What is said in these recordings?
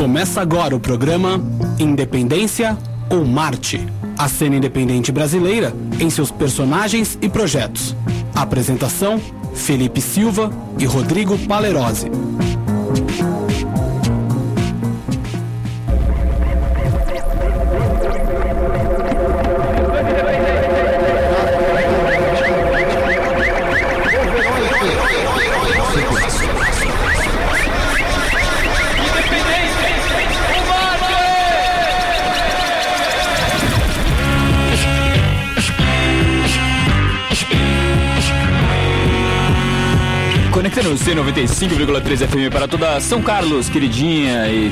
Começa agora o programa Independência ou Marte, a cena independente brasileira em seus personagens e projetos. Apresentação: Felipe Silva e Rodrigo Palerose. Conectando o C95,3 FM para toda São Carlos, queridinha, e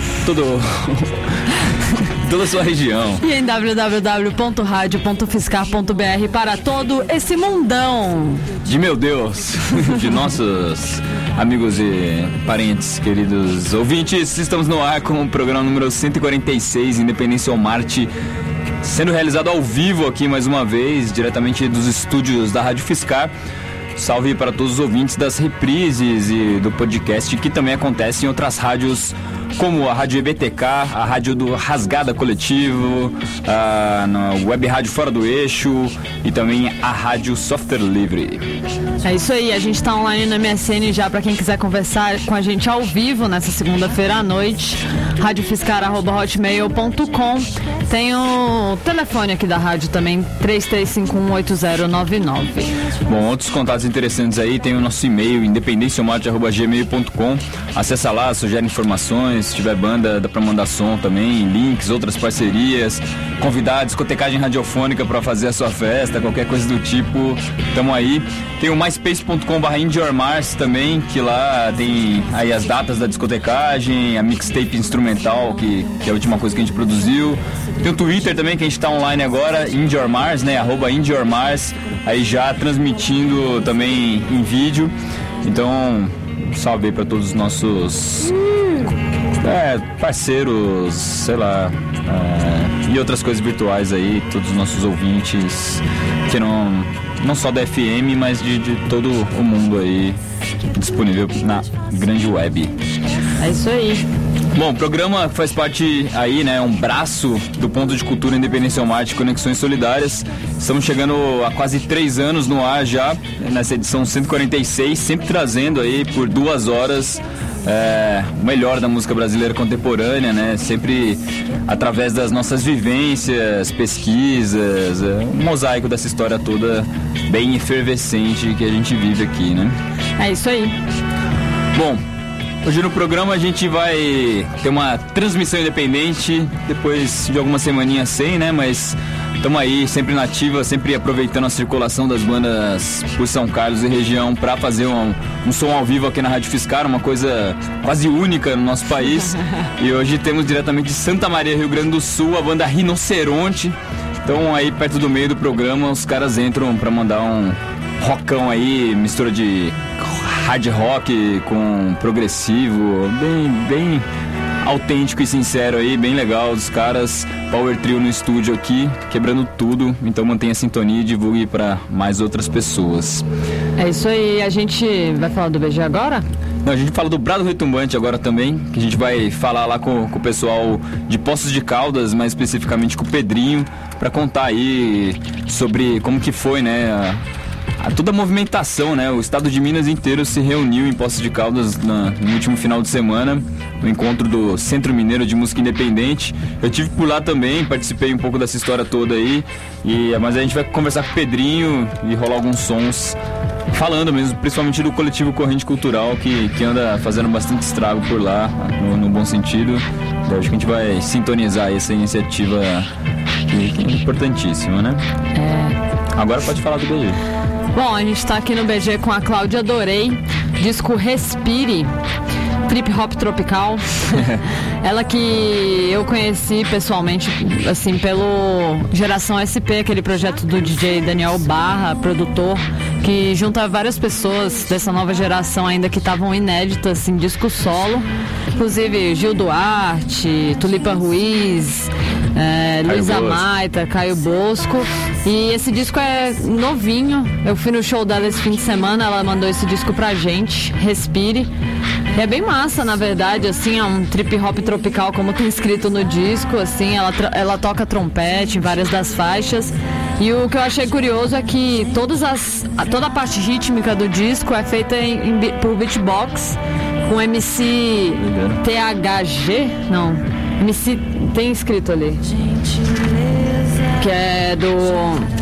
toda a sua região. E em www.radio.fiscar.br para todo esse mundão. De meu Deus, de nossos amigos e parentes, queridos ouvintes, estamos no ar com o programa número 146, Independência ou Marte, sendo realizado ao vivo aqui mais uma vez, diretamente dos estúdios da Rádio Fiscar. Salve para todos os ouvintes das reprises e do podcast que também acontece em outras rádios, como a Rádio EBTK, a Rádio do Rasgada Coletivo, a Web Rádio Fora do Eixo e também a Rádio Software Livre. É isso aí, a gente está online no MSN já para quem quiser conversar com a gente ao vivo nessa segunda-feira à noite, radiofiscar@hotmail.com. Tem o telefone aqui da rádio também, 33518099. Bom, outros contatos interessantes aí, tem o nosso e-mail, independenciomarte@gmail.com. Acessa lá, sugere informações, se tiver banda dá pra mandar som também, links, outras parcerias, convidados, discotecagem radiofônica pra fazer a sua festa, qualquer coisa do tipo, tamo aí. Tem o myspace.com/indieormars também, que lá tem aí as datas da discotecagem, a mixtape instrumental, que é a última coisa que a gente produziu. Tem o Twitter também, que a gente tá online agora, indieormars, né, @indieormars, aí já transmitindo também em vídeo. Então, um salve aí pra todos os nossos parceiros, sei lá, e outras coisas virtuais aí, todos os nossos ouvintes, que não só da FM, mas de todo o mundo aí, disponível na grande web. É isso aí. Bom, o programa faz parte aí, né, um braço do Ponto de Cultura Independência ou Marte, Conexões Solidárias. Estamos chegando a quase 3 anos no ar já, nessa edição 146, sempre trazendo aí por 2 horas o melhor da música brasileira contemporânea, né, sempre através das nossas vivências, pesquisas, um mosaico dessa história toda bem efervescente que a gente vive aqui, né? É isso aí. Bom, hoje no programa a gente vai ter uma transmissão independente, depois de algumas semaninhas sem, né? Mas estamos aí, sempre na ativa, sempre aproveitando a circulação das bandas por São Carlos e região para fazer um som ao vivo aqui na Rádio Fiscar, uma coisa quase única no nosso país. E hoje temos diretamente de Santa Maria, Rio Grande do Sul, a banda Rinoceronte. Então aí perto do meio do programa os caras entram para mandar um rockão aí, mistura de hard rock com progressivo, bem autêntico e sincero aí, bem legal. Os caras, Power Trio no estúdio aqui, quebrando tudo. Então mantenha a sintonia e divulgue para mais outras pessoas. É isso aí, a gente vai falar do BG agora? Não, a gente fala do Brado Retumbante agora também, que a gente vai falar lá com o pessoal de Poços de Caldas, mais especificamente com o Pedrinho, para contar aí sobre como que foi, né, toda a movimentação, né? O estado de Minas inteiro se reuniu em Poços de Caldas no último final de semana, no encontro do Centro Mineiro de Música Independente. Eu tive por lá também, participei um pouco dessa história toda aí, mas a gente vai conversar com o Pedrinho e rolar alguns sons, falando mesmo, principalmente do coletivo Corrente Cultural, que anda fazendo bastante estrago por lá, no bom sentido. Então, acho que a gente vai sintonizar essa iniciativa que é importantíssima, né? Agora pode falar do BG. Bom, a gente está aqui no BG com a Cláudia Dorei, disco Respire, trip hop tropical. Ela que eu conheci pessoalmente, assim, pelo Geração SP, aquele projeto do DJ Daniel Barra, produtor, que junta várias pessoas dessa nova geração ainda que estavam inéditas em disco solo, inclusive Gil Duarte, Tulipa Ruiz, Luísa Maita, Caio Bosco. E esse disco é novinho. Eu fui no show dela esse fim de semana, ela mandou esse disco pra gente, Respire. E é bem massa, na verdade, assim, é um trip hop tropical, como tem escrito no disco, assim, ela toca trompete em várias das faixas. E o que eu achei curioso é que toda a parte rítmica do disco é feita por beatbox, com MC THG, não, MC tem escrito ali, que é do...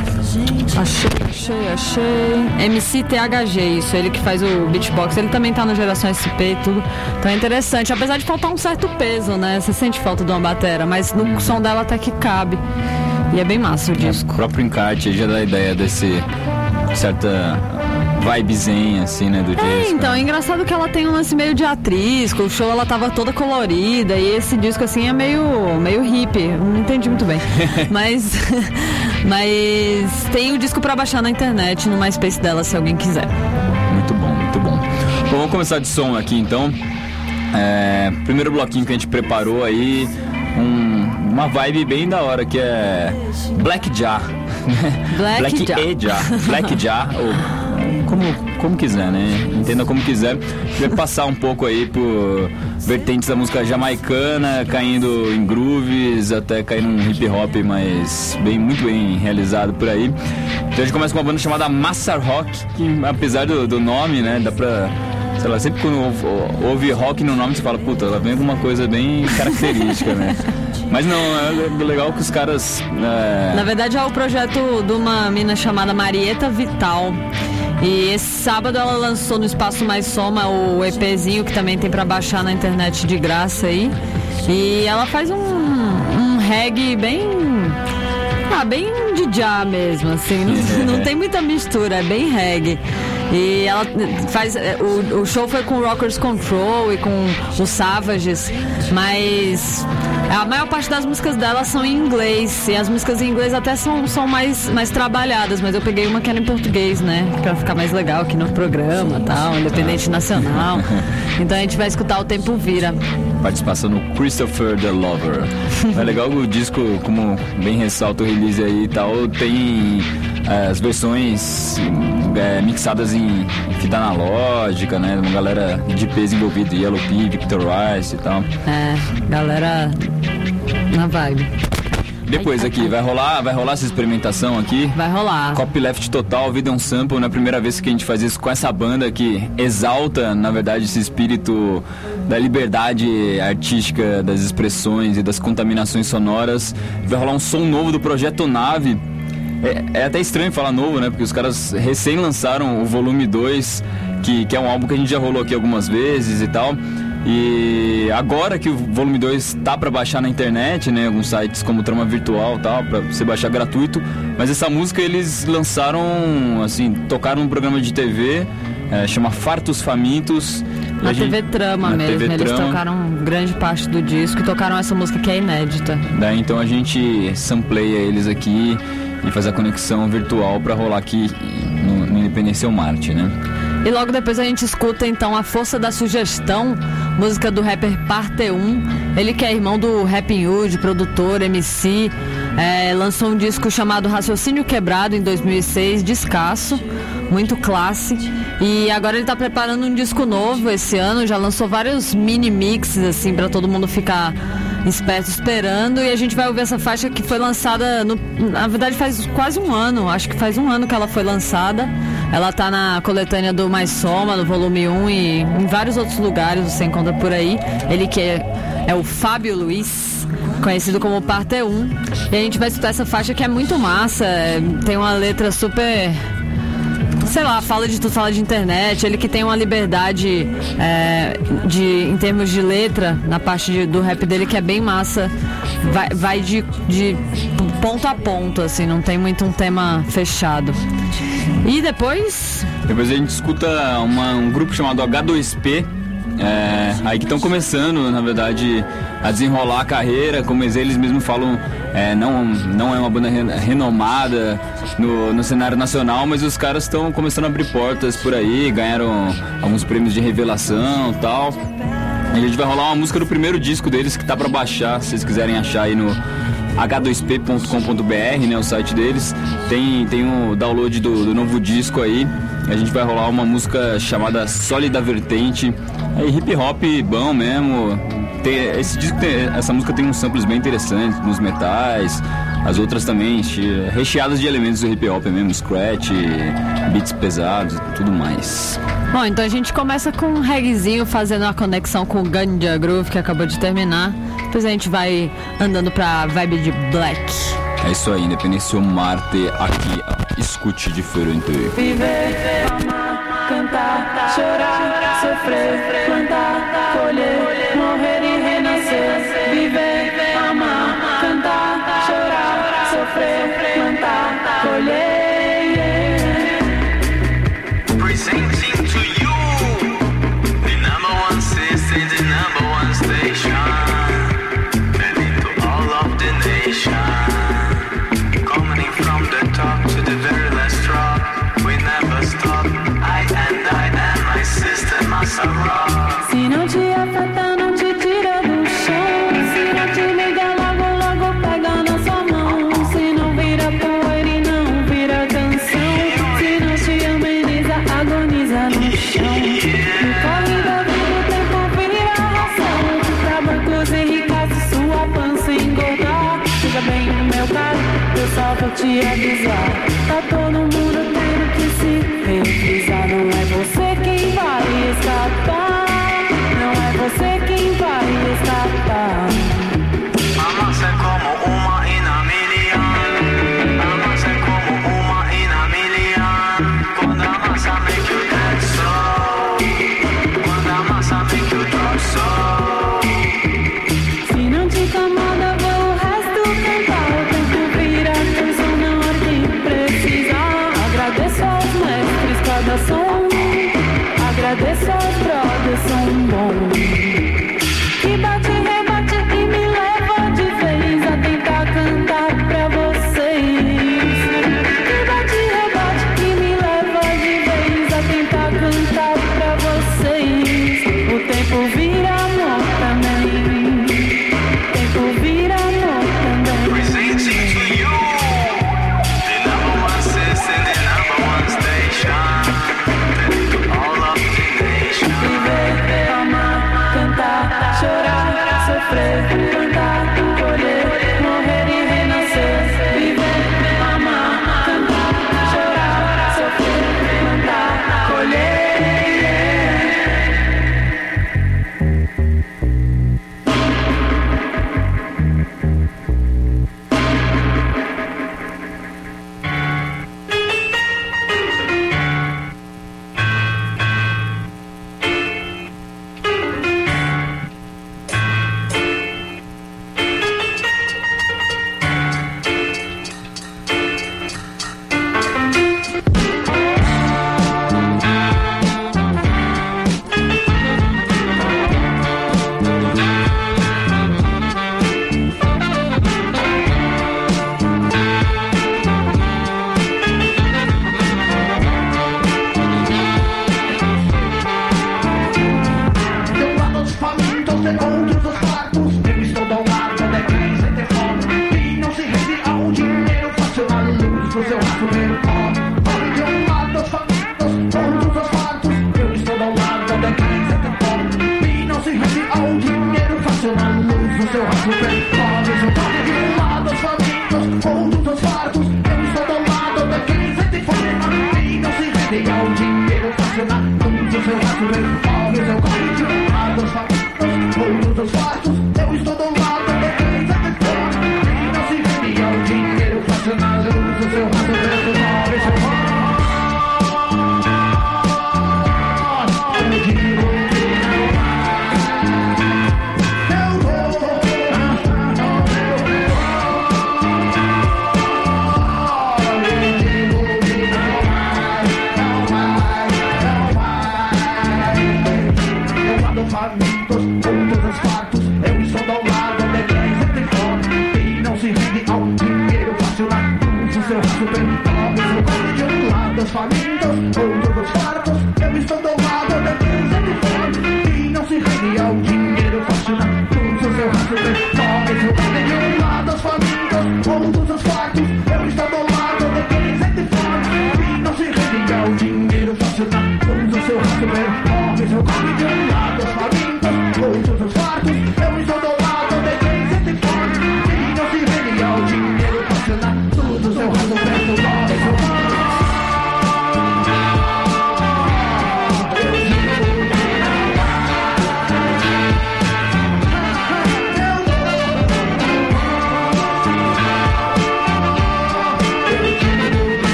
Achei. MC THG, isso, ele que faz o beatbox, ele também tá no Geração SP e tudo. Então é interessante, apesar de faltar um certo peso, né? Você sente falta de uma batera, mas no som dela até que cabe. E é bem massa o disco. O próprio encarte já dá a ideia desse certa vibezinha, assim, né, do disco. Então, é engraçado que ela tem um lance meio de atriz, com o show ela tava toda colorida, e esse disco, assim, é meio hippie, não entendi muito bem. mas tem o disco pra baixar na internet, no MySpace dela, se alguém quiser. Muito bom, muito bom. Bom, vamos começar de som aqui, então. Primeiro bloquinho que a gente preparou aí, uma vibe bem da hora, que é Black Jah. Black Jah, ou como quiser, né? Entenda como quiser. Vai passar um pouco aí por vertentes da música jamaicana, caindo em grooves, até cair num hip hop, mas muito bem realizado por aí. Então a gente começa com uma banda chamada Massa Rock, que apesar do nome, né, dá pra... Sei lá, sempre quando ouve rock no nome, você fala, puta, ela vem com uma coisa bem característica, né? Mas não, é legal que os caras... Na verdade é o projeto de uma mina chamada Marieta Vital. E esse sábado ela lançou no Espaço Mais Soma o EPzinho, que também tem pra baixar na internet de graça aí. E ela faz um reggae bem de já mesmo, assim, não tem muita mistura, é bem reggae. E ela faz... O show foi com o Rockers Control e com os Savages, mas a maior parte das músicas dela são em inglês. E as músicas em inglês até são mais trabalhadas, mas eu peguei uma que era em português, né? Pra ficar mais legal aqui no programa e tal, independente nacional. Então a gente vai escutar O Tempo Vira. Participação no Christopher the Lover. É legal o disco, como bem ressalta o release aí e tal, tem as versões mixadas em fita analógica, né? Uma galera de peso envolvida, Yellow Pea, Victor Rice e tal. Galera na vibe. Depois aqui, vai rolar essa experimentação aqui? Vai rolar. Copyleft total, Vida é um Sample, na primeira vez que a gente faz isso com essa banda que exalta, na verdade, esse espírito da liberdade artística, das expressões e das contaminações sonoras. Vai rolar um som novo do Projeto Nave. É até estranho falar novo, né? Porque os caras recém lançaram o volume 2, que é um álbum que a gente já rolou aqui algumas vezes e tal. E agora que o volume 2 tá pra baixar na internet, né? Alguns sites como Trama Virtual e tal, pra você baixar gratuito. Mas essa música eles lançaram, assim, tocaram num programa de TV, chama Fartos Famintos. Na TV Trama mesmo, TV eles Trama. tocaram grande parte do disco e tocaram essa música que é inédita. Daí então a gente sampleia eles aqui e faz a conexão virtual pra rolar aqui no Independência ou Marte, né? E logo depois a gente escuta então A Força da Sugestão, música do rapper Parte 1. Ele que é irmão do Rapping Hood, produtor, MC, lançou um disco chamado Raciocínio Quebrado em 2006, descasso, muito classe. E agora ele tá preparando um disco novo esse ano, já lançou vários mini mixes assim pra todo mundo ficar esperto esperando. E a gente vai ouvir essa faixa que foi lançada na verdade faz quase um ano, acho que faz um ano que ela foi lançada. Ela tá na coletânea do Mais Soma, no volume 1 e em vários outros lugares você encontra por aí. Ele que é o Fábio Luiz, conhecido como Parte 1. E a gente vai escutar essa faixa que é muito massa, tem uma letra super... sei lá, fala de tudo, fala de internet. Ele que tem uma liberdade em termos de letra, na parte do rap dele, que é bem massa. Vai de ponto a ponto, assim, não tem muito um tema fechado. E depois a gente escuta um grupo chamado H2P, aí que estão começando, na verdade, a desenrolar a carreira, como eles mesmos falam, não é uma banda renomada no cenário nacional, mas os caras estão começando a abrir portas por aí, ganharam alguns prêmios de revelação e tal. A gente vai rolar uma música do primeiro disco deles que tá pra baixar, se vocês quiserem achar aí no h2p.com.br, né, o site deles. Tem o download do novo disco aí. A gente vai rolar uma música chamada Sólida Vertente, Aí hip hop bom mesmo. Esse disco essa música tem uns samples bem interessantes nos metais. As outras também recheadas de elementos do hip hop mesmo, scratch, beats pesados e tudo mais. Bom, então a gente começa com um reggaezinho, fazendo uma conexão com o Ganja Groove, que acabou de terminar. Depois a gente vai andando pra vibe de Black. É isso aí, Independência Marte, aqui, escute diferente. Viver, amar, cantar, chorar, sofrer, plantar, colher, morrer e renascer. Viver, amar, cantar, chorar, sofrer, plantar, colher. Presenting to you the number one system, the number one station, and to all of the nation. Coming from the top to the very last drop, we never stop. I and my system must rock. Se não te afeta, não te tira do chão. Se não te liga, logo, logo pega na sua mão. Se não vira poeira e não vira canção. Se não te ameniza, agoniza no chão. No corre da vida, o tempo vira ração. Pra bancos e ricaços, sua pança engordar. Fica bem no meu caso, eu só vou te avisar. Tá todo mundo tendo que se revisar. Não é você quem vai escapar. Não é você quem vai escapar. A massa é como uma milhão. A massa é como uma milhão. Quando a massa make you dance so. Quando a massa make you drop so. Se não te incomoda, vou o resto cantar. O tempo vira canção na hora que precisar. Agradeço aos mestres, cada som. Agradeço aos brothers, são bons. Que bate, rebate e me leva de vez a tentar cantar pra vocês. Que bate, rebate e me leva de vez a tentar cantar pra vocês. O tempo vira amor também. O tempo vira amor também. Presenting to you the number one system, the number one station, and to all of the nation. Viver, amar, cantar, chorar, sofrer, plantar, colher, morrer e renascer. Viver, amar, cantar, chorar, sofrer, plantar, colher. Todos os seus rastros, come de lado.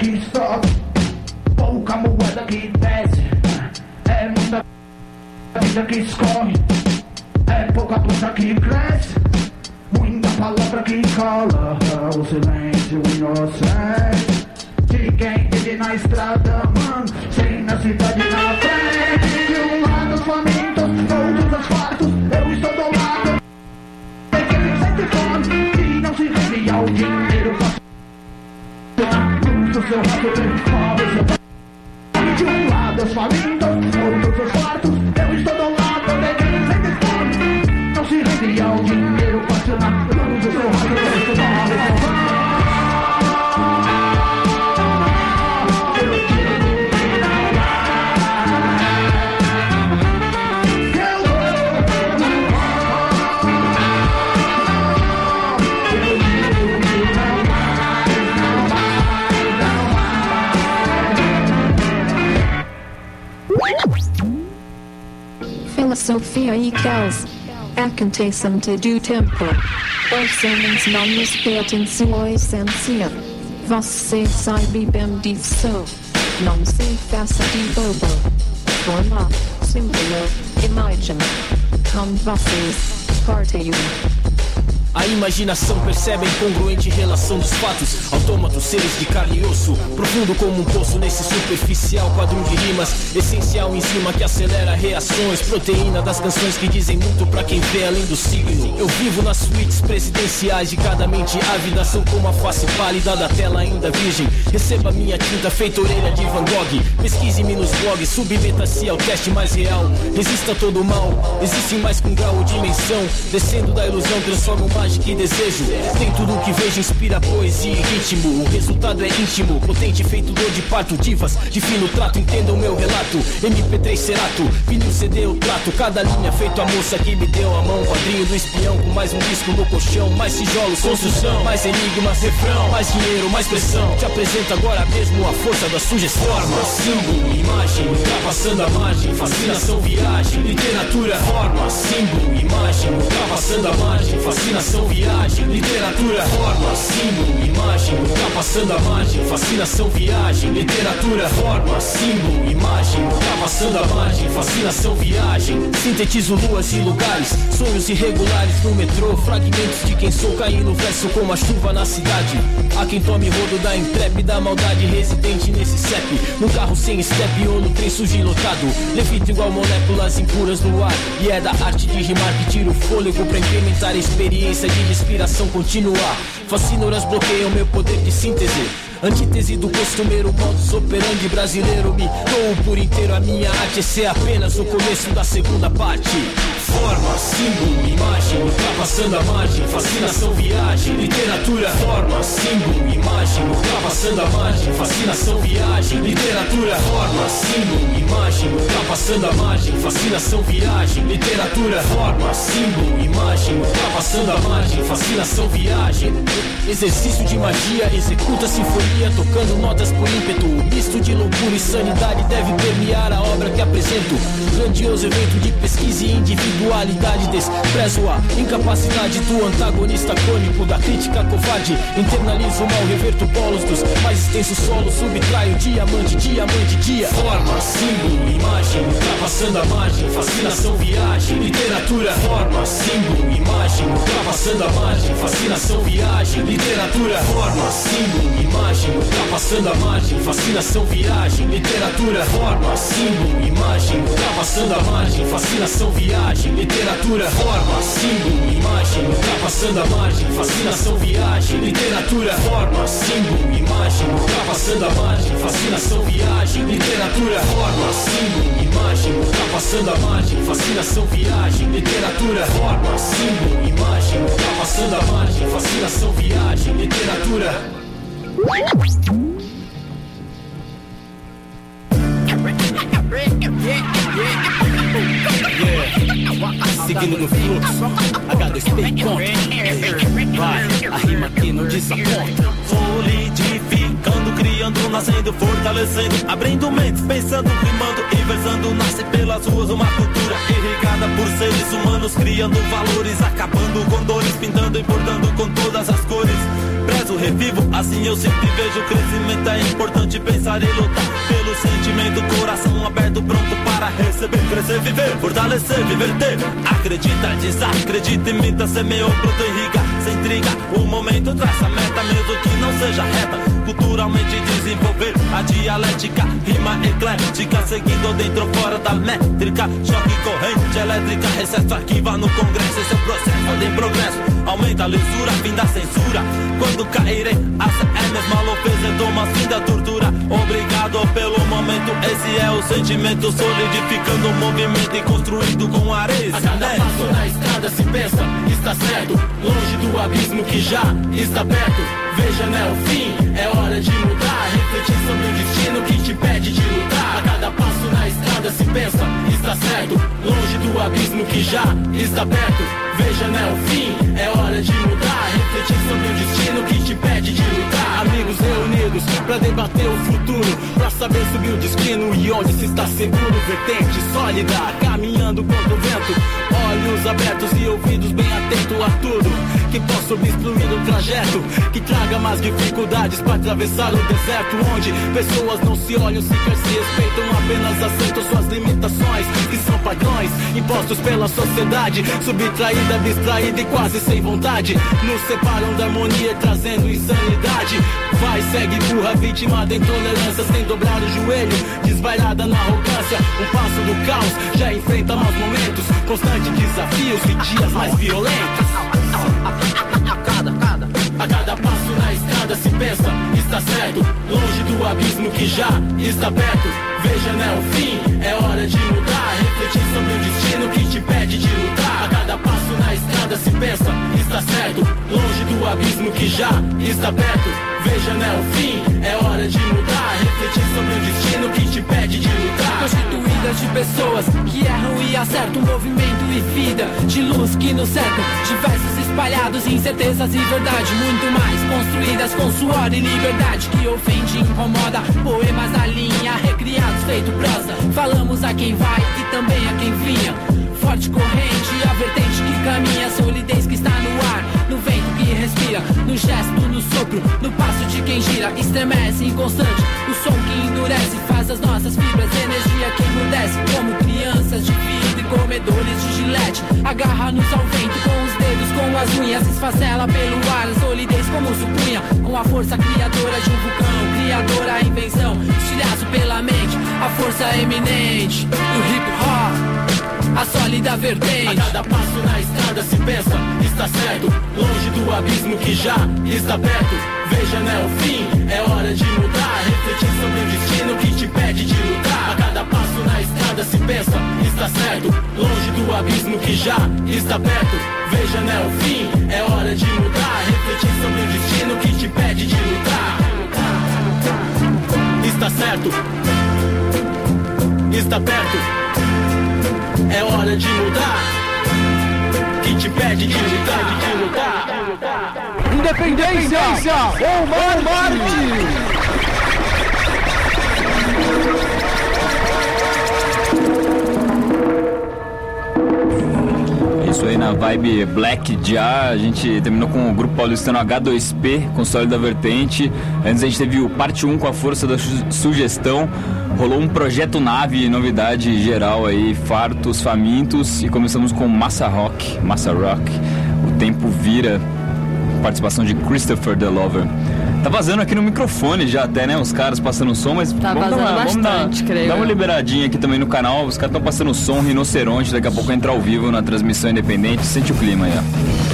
que sobe, pouca moeda que desce. É muita vida que escorre, é pouca planta que cresce. Muita palavra que cola, o silêncio inocente de quem vive na estrada, mano, sem na cidade na frente. De um lado os famintos, outros os fartos, eu estou do lado de quem sente fome e não se rende ao dinheiro fácil. Luz do seu rato transforma seu pai. De um lado os famintos, outros os fartos, eu estou do lado de quem sente fome, não se rende ao dinheiro fácil. Luz do seu rato transforma seu pai. Filosofia e caos. Aconteçam-te do tempo. Os homens não respeitam sua essência. Você sabe bem disso. Não se faça de bobo. Forma, símbolo, imagem. Com vocês, parteio. A imaginação percebe a incongruente relação dos fatos. Autômatos, seres de carne e osso, profundo como um poço nesse superficial quadro de rimas. Essencial enzima que acelera reações, proteína das canções que dizem muito pra quem vê além do signo. Eu vivo nas suítes presidenciais de cada mente ávida. São como a face pálida da tela ainda virgem. Receba minha tinta feita orelha de Van Gogh. Pesquise-me nos blogs, submeta-se ao teste mais real. Resista a todo mal, existe mais que um grau ou dimensão. Descendo da ilusão, transforma o mágica e desejo. Tem tudo que vejo, inspira poesia e ritmo. O resultado é íntimo, potente, feito dor de parto. Divas de fino trato, entendam meu relato. MP3 Cerato, vinil CD eu trato. Cada linha feito a moça que me deu a mão. Quadrinho do espião com mais um disco no colchão. Mais tijolos, construção, mais enigmas, refrão. Mais dinheiro, mais pressão. Te apresento agora mesmo a força da sugestão. Forma, símbolo, imagem, ultrapassando a margem. Fascinação, viagem, literatura. Forma, símbolo, imagem, ultrapassando a margem. Fascinação, viagem, literatura. Forma, símbolo, imagem, ultrapassando a margem. Fascinação, viagem, literatura. Forma, símbolo, imagem, ultrapassando a margem. Fascinação, viagem. Sintetizo luas e lugares, sonhos irregulares no metrô. Fragmentos de quem sou, caí no verso como a chuva na cidade. Há quem tome rodo da intrépida maldade residente nesse CEP. No carro sem step ou no trem sujo e lotado. Levito igual moléculas impuras no ar. E é da arte de rimar que tiro o fôlego pra incrementar a experiência de respiração continuar. Fascínoras bloqueiam meu poder de síntese. Antítese do costumeiro modus operandi brasileiro. Me dou por inteiro a minha arte. Esse é apenas o começo da segunda parte. Forma, símbolo, imagem, ultrapassando a margem. Fascinação, viagem, literatura. Forma, símbolo, imagem, ultrapassando a margem. Fascinação, viagem, literatura. Forma, símbolo, imagem, ultrapassando a margem. Fascinação, viagem, literatura. Forma, símbolo, imagem, ultrapassando a margem. Fascinação, viagem. Exercício de magia, executa sinfonia, tocando notas por ímpeto. O misto de loucura e sanidade deve permear a obra que apresento. Grandioso evento de pesquisa e individualidade. Desprezo a incapacidade do antagonista crônico, da crítica covarde. Internalizo o mal, reverto polos dos mais extensos solos. Subtraio diamante, diamante, dia. Forma, símbolo, imagem, ultrapassando a margem. Fascinação, viagem, literatura. Forma, símbolo, imagem, ultrapassando a margem. Fascinação, viagem, literatura. Forma, símbolo, imagem, ultrapassando a margem. Fascinação, viagem, literatura. Forma, símbolo, imagem, ultrapassando a margem. Fascinação, viagem, literatura. Forma, símbolo, imagem, ultrapassando a margem. Fascinação, viagem, literatura. Forma, símbolo, imagem, ultrapassando a margem. Fascinação, viagem, literatura. Forma, símbolo, imagem, ultrapassando a margem. Fascinação, viagem, literatura. Forma, símbolo, imagem, ultrapassando a margem. Fascinação, viagem, literatura. Seguindo no fluxo, H2P conta. Vai, a rima que não desaponta. Solidificando, criando, nascendo, fortalecendo, abrindo mentes, pensando, rimando e versando. Nasce pelas ruas uma cultura irrigada por seres humanos, criando valores, acabando com dores, pintando e bordando com todas as cores. prezo, revivo, assim eu sempre vejo o crescimento. É importante pensar e lutar pelo sentimento, coração aberto, pronto para receber, crescer, viver, fortalecer, viver, ter. Acredita, desacredita, imita, semeou, plantou, irriga, sem intriga. O momento traça a meta, mesmo que não seja reta. Culturalmente desenvolver a dialética, rima eclética, seguindo dentro ou fora da métrica. Choque, corrente elétrica, recesso, arquiva no congresso. Esse é o processo, em progresso. Aumenta a lisura, fim da censura. Quando caírem as CMs, malofeias, toma fim da tortura. Obrigado pelo momento, esse é o sentimento, solidificando o movimento e construído com areia. A cada passo na estrada se pensa, está certo, longe do abismo que já está perto. Veja, né, o fim, é hora de mudar, refletir sobre o destino que te pede de lutar. A cada passo na estrada se pensa, está certo, longe do abismo que já está perto. Veja, né, o fim, é hora de mudar, refletir sobre o destino que te pede de lutar. Amigos reunidos pra debater o futuro, pra saber subir o destino e onde se está seguro. Vertente sólida, caminhando contra o vento, olhos abertos e ouvidos bem atentos a tudo que possa obstruir o trajeto, que traga mais dificuldades pra atravessar o deserto, onde pessoas não se olham, sequer se respeitam, apenas aceitam suas limitações, que são padrões impostos pela sociedade, subtraída, distraída e quase sem vontade, nos separam da harmonia, trazendo insanidade. Vai, segue, burra, vítima da intolerância, sem dobrar o joelho, desvairada na arrogância. Um passo do caos, já enfrenta maus momentos, constante desafios e dias mais violentos. A cada passo na estrada se pensa, está certo, longe do abismo que já está perto. Veja, né, o fim, é hora de mudar, refletir sobre o destino que te pede de lutar. A cada passo na estrada se pensa, está certo, longe do abismo que já está perto. Veja, né, o fim, é hora de mudar, refletir sobre o destino que te pede de lutar. Constituídas de pessoas que erram e acertam, movimento e vida de luz que nos cercam, diversos espalhados, incertezas e verdade, muito mais, construídas com suor e liberdade, que ofende e incomoda, poemas na linha, recriados feito prosa, falamos a quem vai e também a quem vinha, forte corrente, a vertente que caminha, solidez que está no ar, no vento que respira, no gesto, no sopro, no passo de quem gira, estremece inconstante, o som que endurece, faz as nossas fibras, energia que emudece, como crianças de vidro e comedores de gilete, agarra-nos ao vento com os dedos, com as unhas, esfacela pelo ar, solidez como supunha, com a força criadora de um vulcão, criadora a invenção, estilhaço pela mente, a força eminente do hip hop, a sólida vertente. A cada passo na estrada se pensa, está certo, longe do abismo que já está perto. Veja, né, o fim, é hora de mudar, refletir sobre o destino que te pede de lutar. A cada passo na estrada se pensa, está certo, longe do abismo que já está perto. Veja, né, o fim, é hora de mudar, refletir sobre o destino que te pede de lutar. Está certo, está perto, é hora de mudar, que te pede de lutar, de lutar. Independência ou morte! Isso aí na vibe Black já, a gente terminou com o grupo paulistano H2P, com Sólida Vertente. Antes a gente teve o parte 1 com a força da sugestão. Rolou um projeto nave, novidade geral aí, fartos, famintos. E começamos com Massa Rock, O Tempo Vira, participação de Christopher The Lover. Tá vazando aqui no microfone já até, né? Os caras passando som, mas tá vazando bastante, creio. Dá uma liberadinha aqui também no canal. Os caras estão passando som, Rinoceronte. Daqui a pouco entra ao vivo na transmissão independente. Sente o clima aí, ó.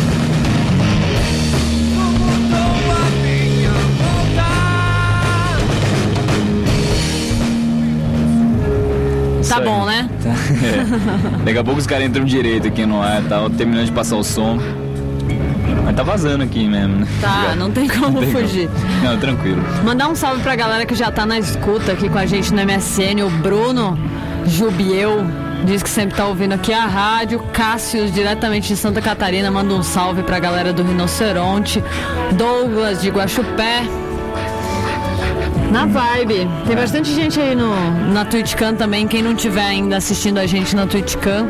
Tá bom, né? É. Daqui a pouco os caras entram direito aqui no ar, tá terminando de passar o som. Mas tá vazando aqui mesmo, né? Tá, não tem como fugir. Não, tranquilo. Mandar um salve pra galera que já tá na escuta aqui com a gente no MSN. O Bruno Jubiel diz que sempre tá ouvindo aqui a rádio. Cássio, diretamente de Santa Catarina, manda um salve pra galera do Rinoceronte. Douglas de Guaxupé. Na vibe. Tem bastante gente aí na TwitchCam também. Quem não estiver ainda assistindo a gente na TwitchCam,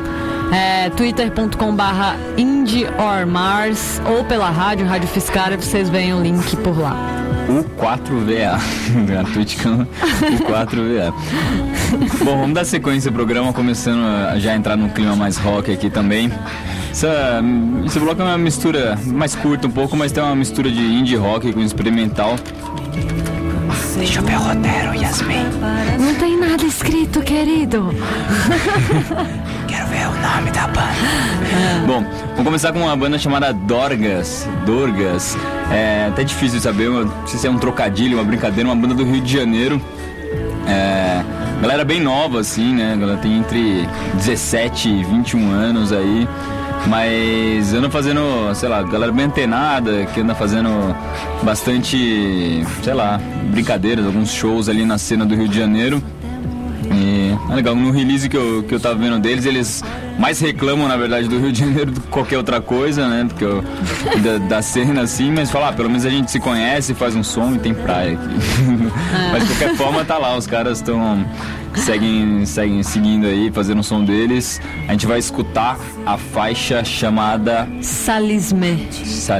twitter.com/indieormars ou pela rádio Fiscara, vocês veem o link por lá. O 4VA, a TwitchCam U4VA. Bom, vamos dar sequência ao programa, começando a já entrar num clima mais rock aqui também. Esse bloco é uma mistura mais curta um pouco, mas tem uma mistura de indie rock com experimental. Deixa eu ver o roteiro, Yasmin. Não tem nada escrito, querido. Quero ver o nome da banda. Bom, vamos começar com uma banda chamada Dorgas. É até difícil de saber, não sei se é um trocadilho, uma brincadeira, uma banda do Rio de Janeiro. Galera bem nova, assim, né? Galera tem entre 17 e 21 anos aí. Mas anda fazendo, sei lá, galera bem antenada, que anda fazendo bastante, sei lá, brincadeiras, alguns shows ali na cena do Rio de Janeiro. E é legal, no release que eu tava vendo deles, eles mais reclamam, na verdade, do Rio de Janeiro do que qualquer outra coisa, né? Porque da cena, assim, mas falar, pelo menos a gente se conhece, faz um som e tem praia aqui. Mas de qualquer forma tá lá, os caras seguem seguindo aí, fazendo o som deles. A gente vai escutar a faixa chamada Salisme.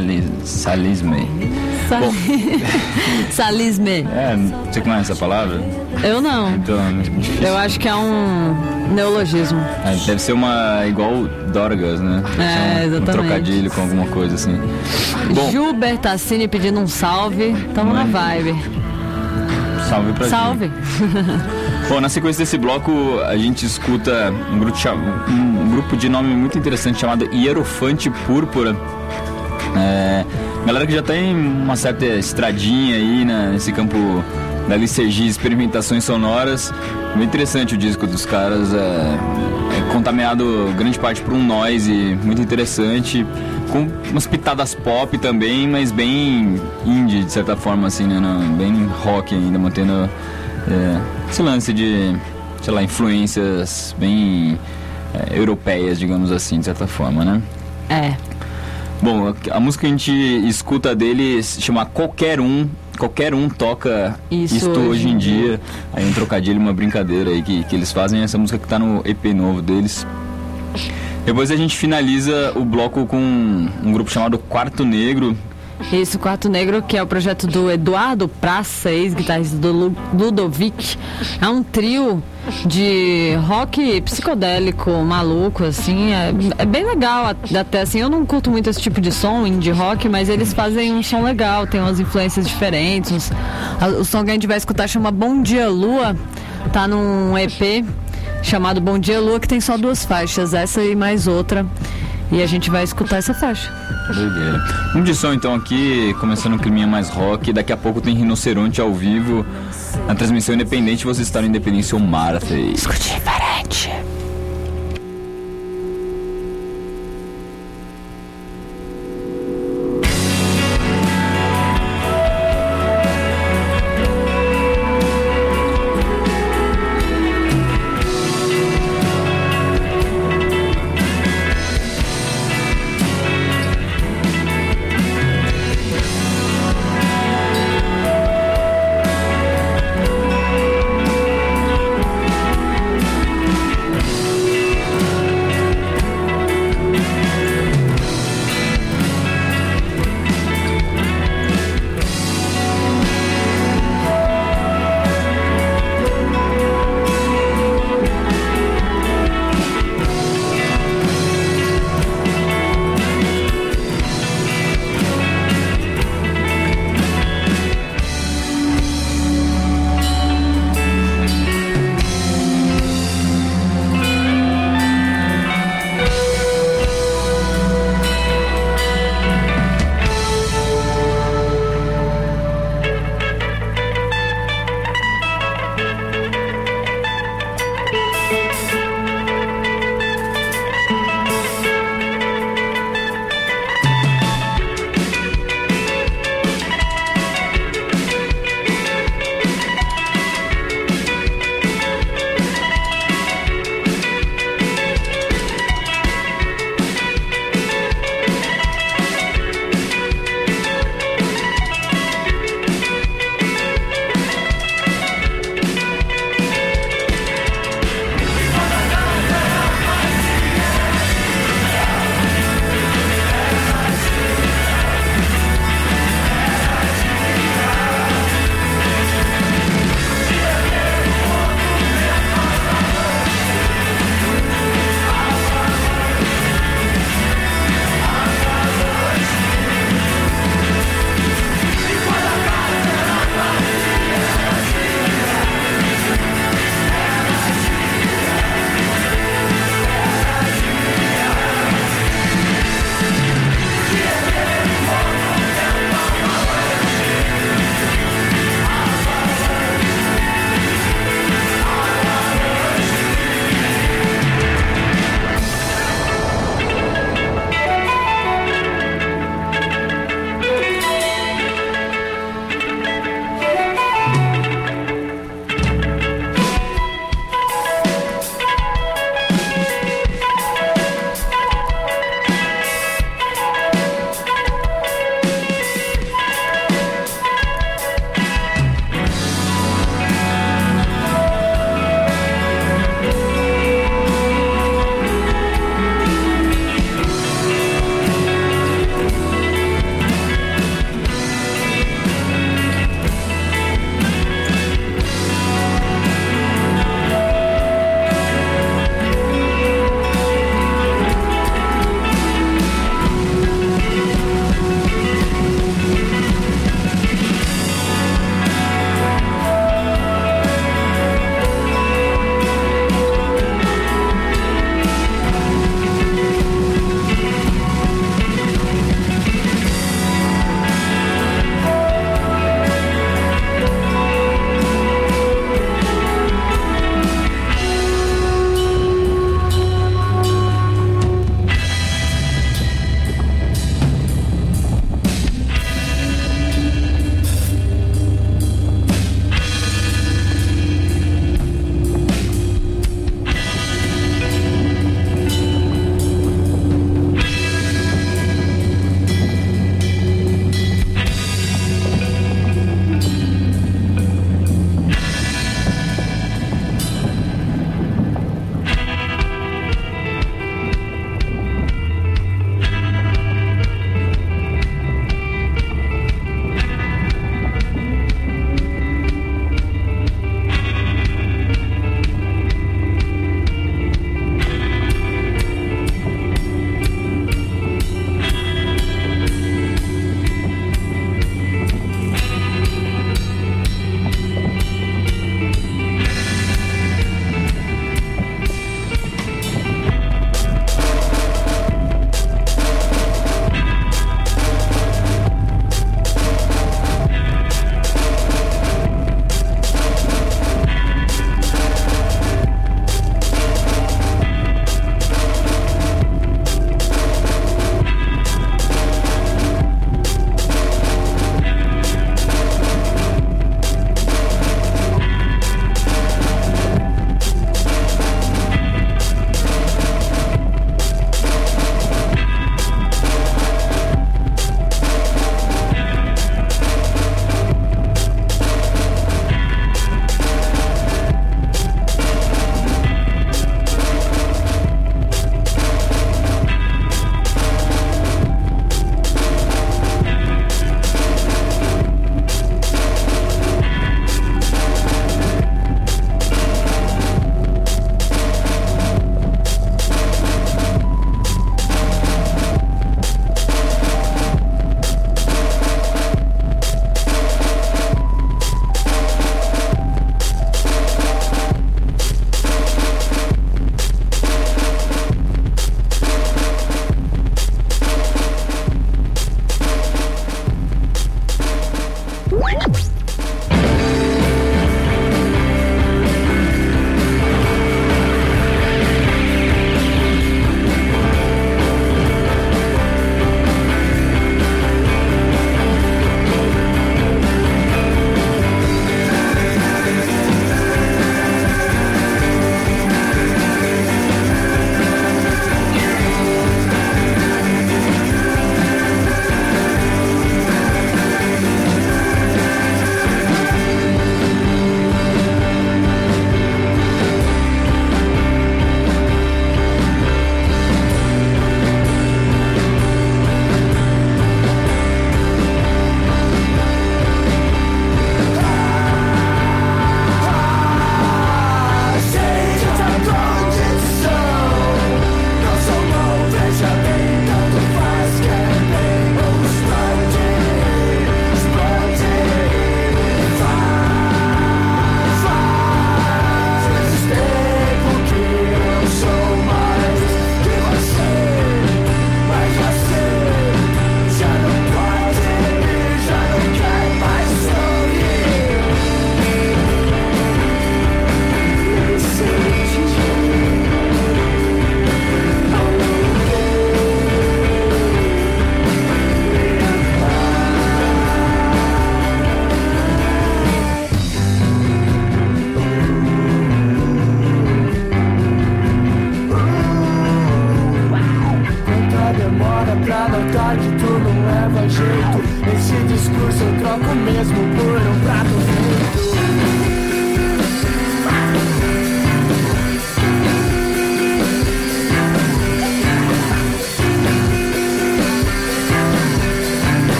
Bom, Salisme. você conhece essa palavra? Eu não. Então, eu acho que é um neologismo. Deve ser igual Dorgas, né? Exatamente. Um trocadilho com alguma coisa assim. Bom, Gilbert Tassini pedindo um salve. Tamo na vibe. Salve pra Salve. gente. Bom, na sequência desse bloco a gente escuta um grupo de nome muito interessante chamado Hierofante Púrpura. Galera que já tem uma certa estradinha aí nesse campo da licergia, experimentações sonoras. Muito interessante o disco dos caras, é contaminado grande parte por um noise muito interessante, com umas pitadas pop também, mas bem indie de certa forma, assim, né? Bem rock ainda, mantendo esse lance de, sei lá, influências bem europeias, digamos assim, de certa forma, né? Bom, a música que a gente escuta dele se chama Qualquer Um toca isso hoje em dia. Aí um trocadilho, uma brincadeira aí que eles fazem. Essa música que tá no EP novo deles. Depois a gente finaliza o bloco com um grupo chamado Quarto Negro. Isso, Quarto Negro, que é o projeto do Eduardo Praça, ex-guitarrista do Ludovic. É um trio de rock psicodélico, maluco, assim. É bem legal até, assim. Eu não curto muito esse tipo de som, indie rock, mas eles fazem um som legal, tem umas influências diferentes. O som que a gente vai escutar chama Bom Dia Lua, tá num EP chamado Bom Dia Lua, que tem só 2 faixas, essa e mais outra. E a gente vai escutar essa faixa. Doideira. Vamos de som então aqui, começando um climinha mais rock. Daqui a pouco tem Rinoceronte ao vivo na transmissão independente. Você está no Independência ou Marta. Escute diferente.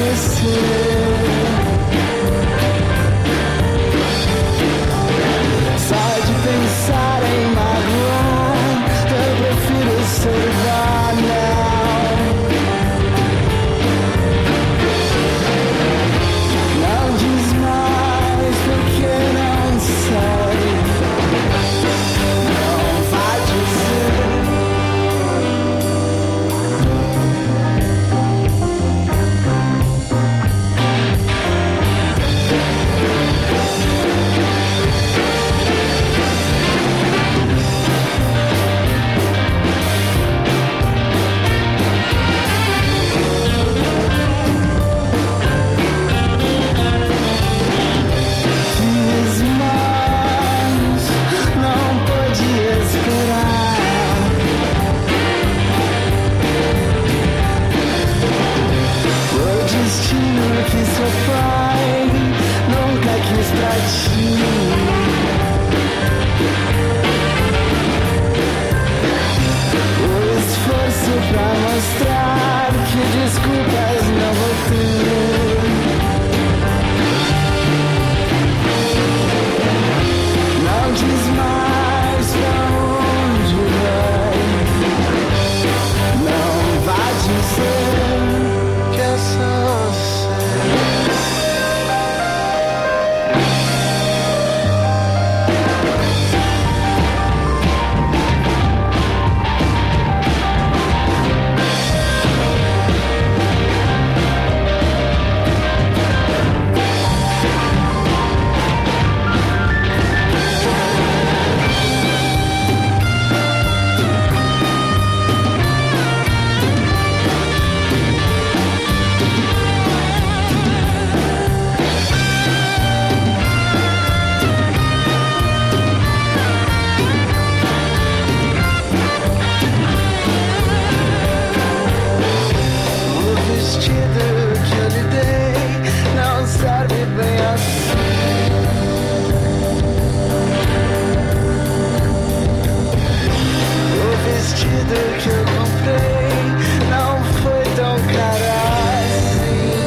esquecer. Só de pensar em magoar, eu prefiro ser banal. Não diz mais porque não sei. Não vai dizer. Fiz mais, não podia esperar. O destino que seu pai nunca quis pra ti. O esforço pra mostrar que desculpas não vou ter. Não diz mais pra onde vai. Não vai dizer que é só você. O vestido que eu lhe dei não serve bem assim. O vestido que eu comprei não foi tão caro assim.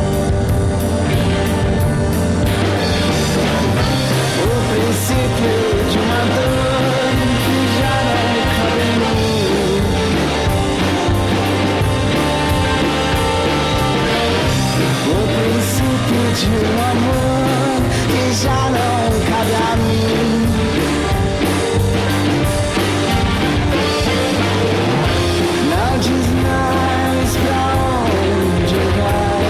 O princípio de uma dor que já não cabe em mim. O princípio de um amor que já não cabe a mim. Não diz mais pra onde vai.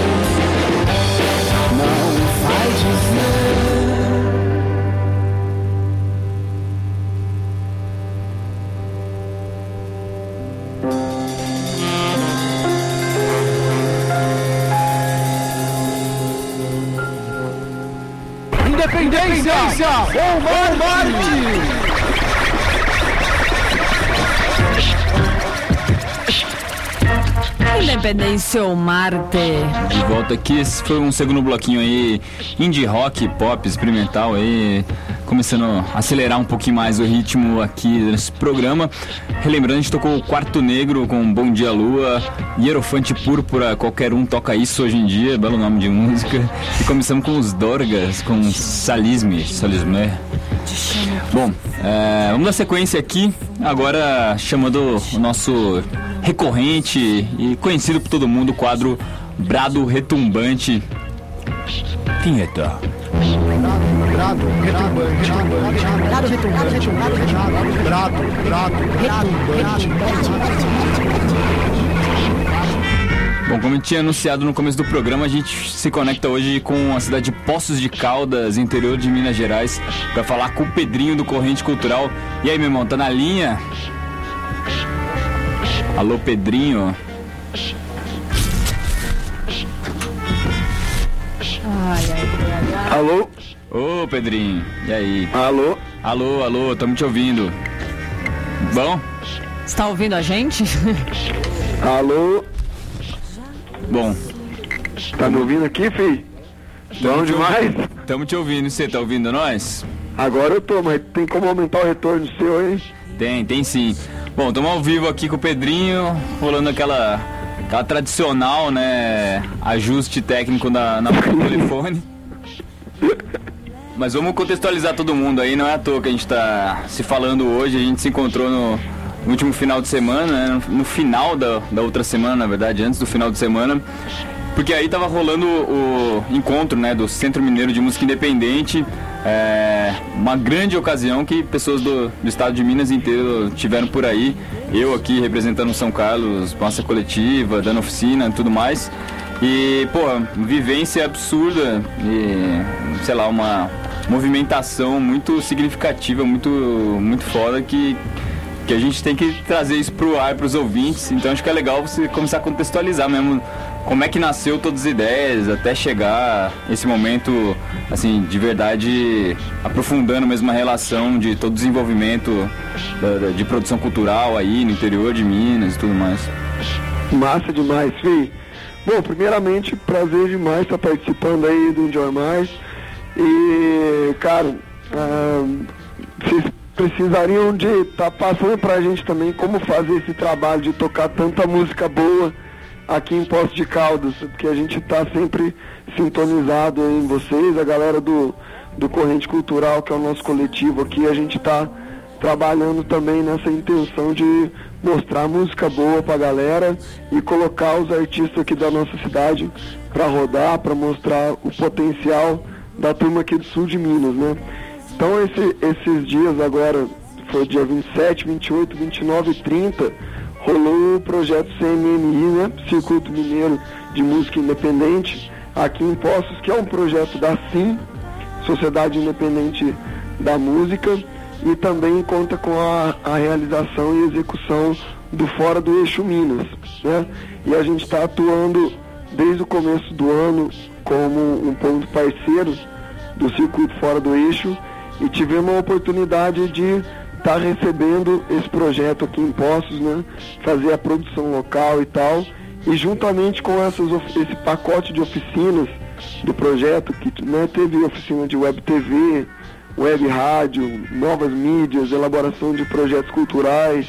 Não vai dizer. Independência ou Marte! Independência ou Marte? De volta aqui, esse foi um segundo bloquinho aí, indie rock, pop, experimental aí, começando a acelerar um pouquinho mais o ritmo aqui nesse programa. Relembrando, a gente tocou o Quarto Negro com Bom Dia Lua, Hierofante Púrpura, qualquer um toca isso hoje em dia, belo nome de música. E começamos com os Dorgas, com Salisme. Bom, vamos dar sequência aqui, agora chamando o nosso recorrente e conhecido por todo mundo, o quadro Brado Retumbante. Vinheta. Brado retumbante. Brado retumbante. Brado retumbante. Bom, como eu tinha anunciado no começo do programa, a gente se conecta hoje com a cidade de Poços de Caldas, interior de Minas Gerais, para falar com o Pedrinho do Corrente Cultural. E aí, meu irmão, tá na linha? Alô, Pedrinho. Alô? Ô, Pedrinho, e aí? Alô? Alô, tamo te ouvindo. Bom? Você tá ouvindo a gente? Alô? Bom. Tá me ouvindo aqui, filho? Bom demais? Tamo te ouvindo, você tá ouvindo nós? Agora eu tô, mas tem como aumentar o retorno seu, hein? Tem sim. Bom, estamos ao vivo aqui com o Pedrinho, rolando aquela aquela tradicional, né, ajuste técnico na boca do telefone. Mas vamos contextualizar todo mundo aí, não é à toa que a gente tá se falando hoje, a gente se encontrou no último final de semana, né, no final da outra semana, na verdade, antes do final de semana, porque aí tava rolando o encontro, né, do Centro Mineiro de Música Independente, uma grande ocasião que pessoas do estado de Minas inteiro tiveram por aí, eu aqui representando São Carlos, massa coletiva, dando oficina e tudo mais, e, pô, vivência absurda e, sei lá, uma movimentação muito significativa, muito foda que a gente tem que trazer isso pro ar, pros ouvintes. Então acho que é legal você começar a contextualizar mesmo como é que nasceu todas as ideias até chegar esse momento, assim, de verdade, aprofundando mesmo a relação de todo o desenvolvimento de produção cultural aí no interior de Minas e tudo mais. Massa demais, Fih. Bom, primeiramente, prazer demais estar participando aí do Enjoy Mais. E, cara, vocês precisariam de estar passando pra gente também como fazer esse trabalho de tocar tanta música boa aqui em Poços de Caldas, porque a gente tá sempre sintonizado em vocês, a galera do Corrente Cultural, que é o nosso coletivo aqui, a gente tá trabalhando também nessa intenção de mostrar música boa pra galera e colocar os artistas aqui da nossa cidade pra rodar, pra mostrar o potencial da turma aqui do sul de Minas, né? Então esses dias agora, foi dia 27, 28, 29 e 30, rolou o projeto CMMI, né? Circuito Mineiro de Música Independente, aqui em Poços, que é um projeto da SIM, Sociedade Independente da Música, e também conta com a realização e execução do Fora do Eixo Minas, né? E a gente está atuando desde o começo do ano como um ponto parceiro do Circuito Fora do Eixo e tivemos a oportunidade de estar recebendo esse projeto aqui em Poços, né? Fazer a produção local e tal, e juntamente com esse pacote de oficinas do projeto, que, né, teve oficina de web TV, web rádio, novas mídias, elaboração de projetos culturais,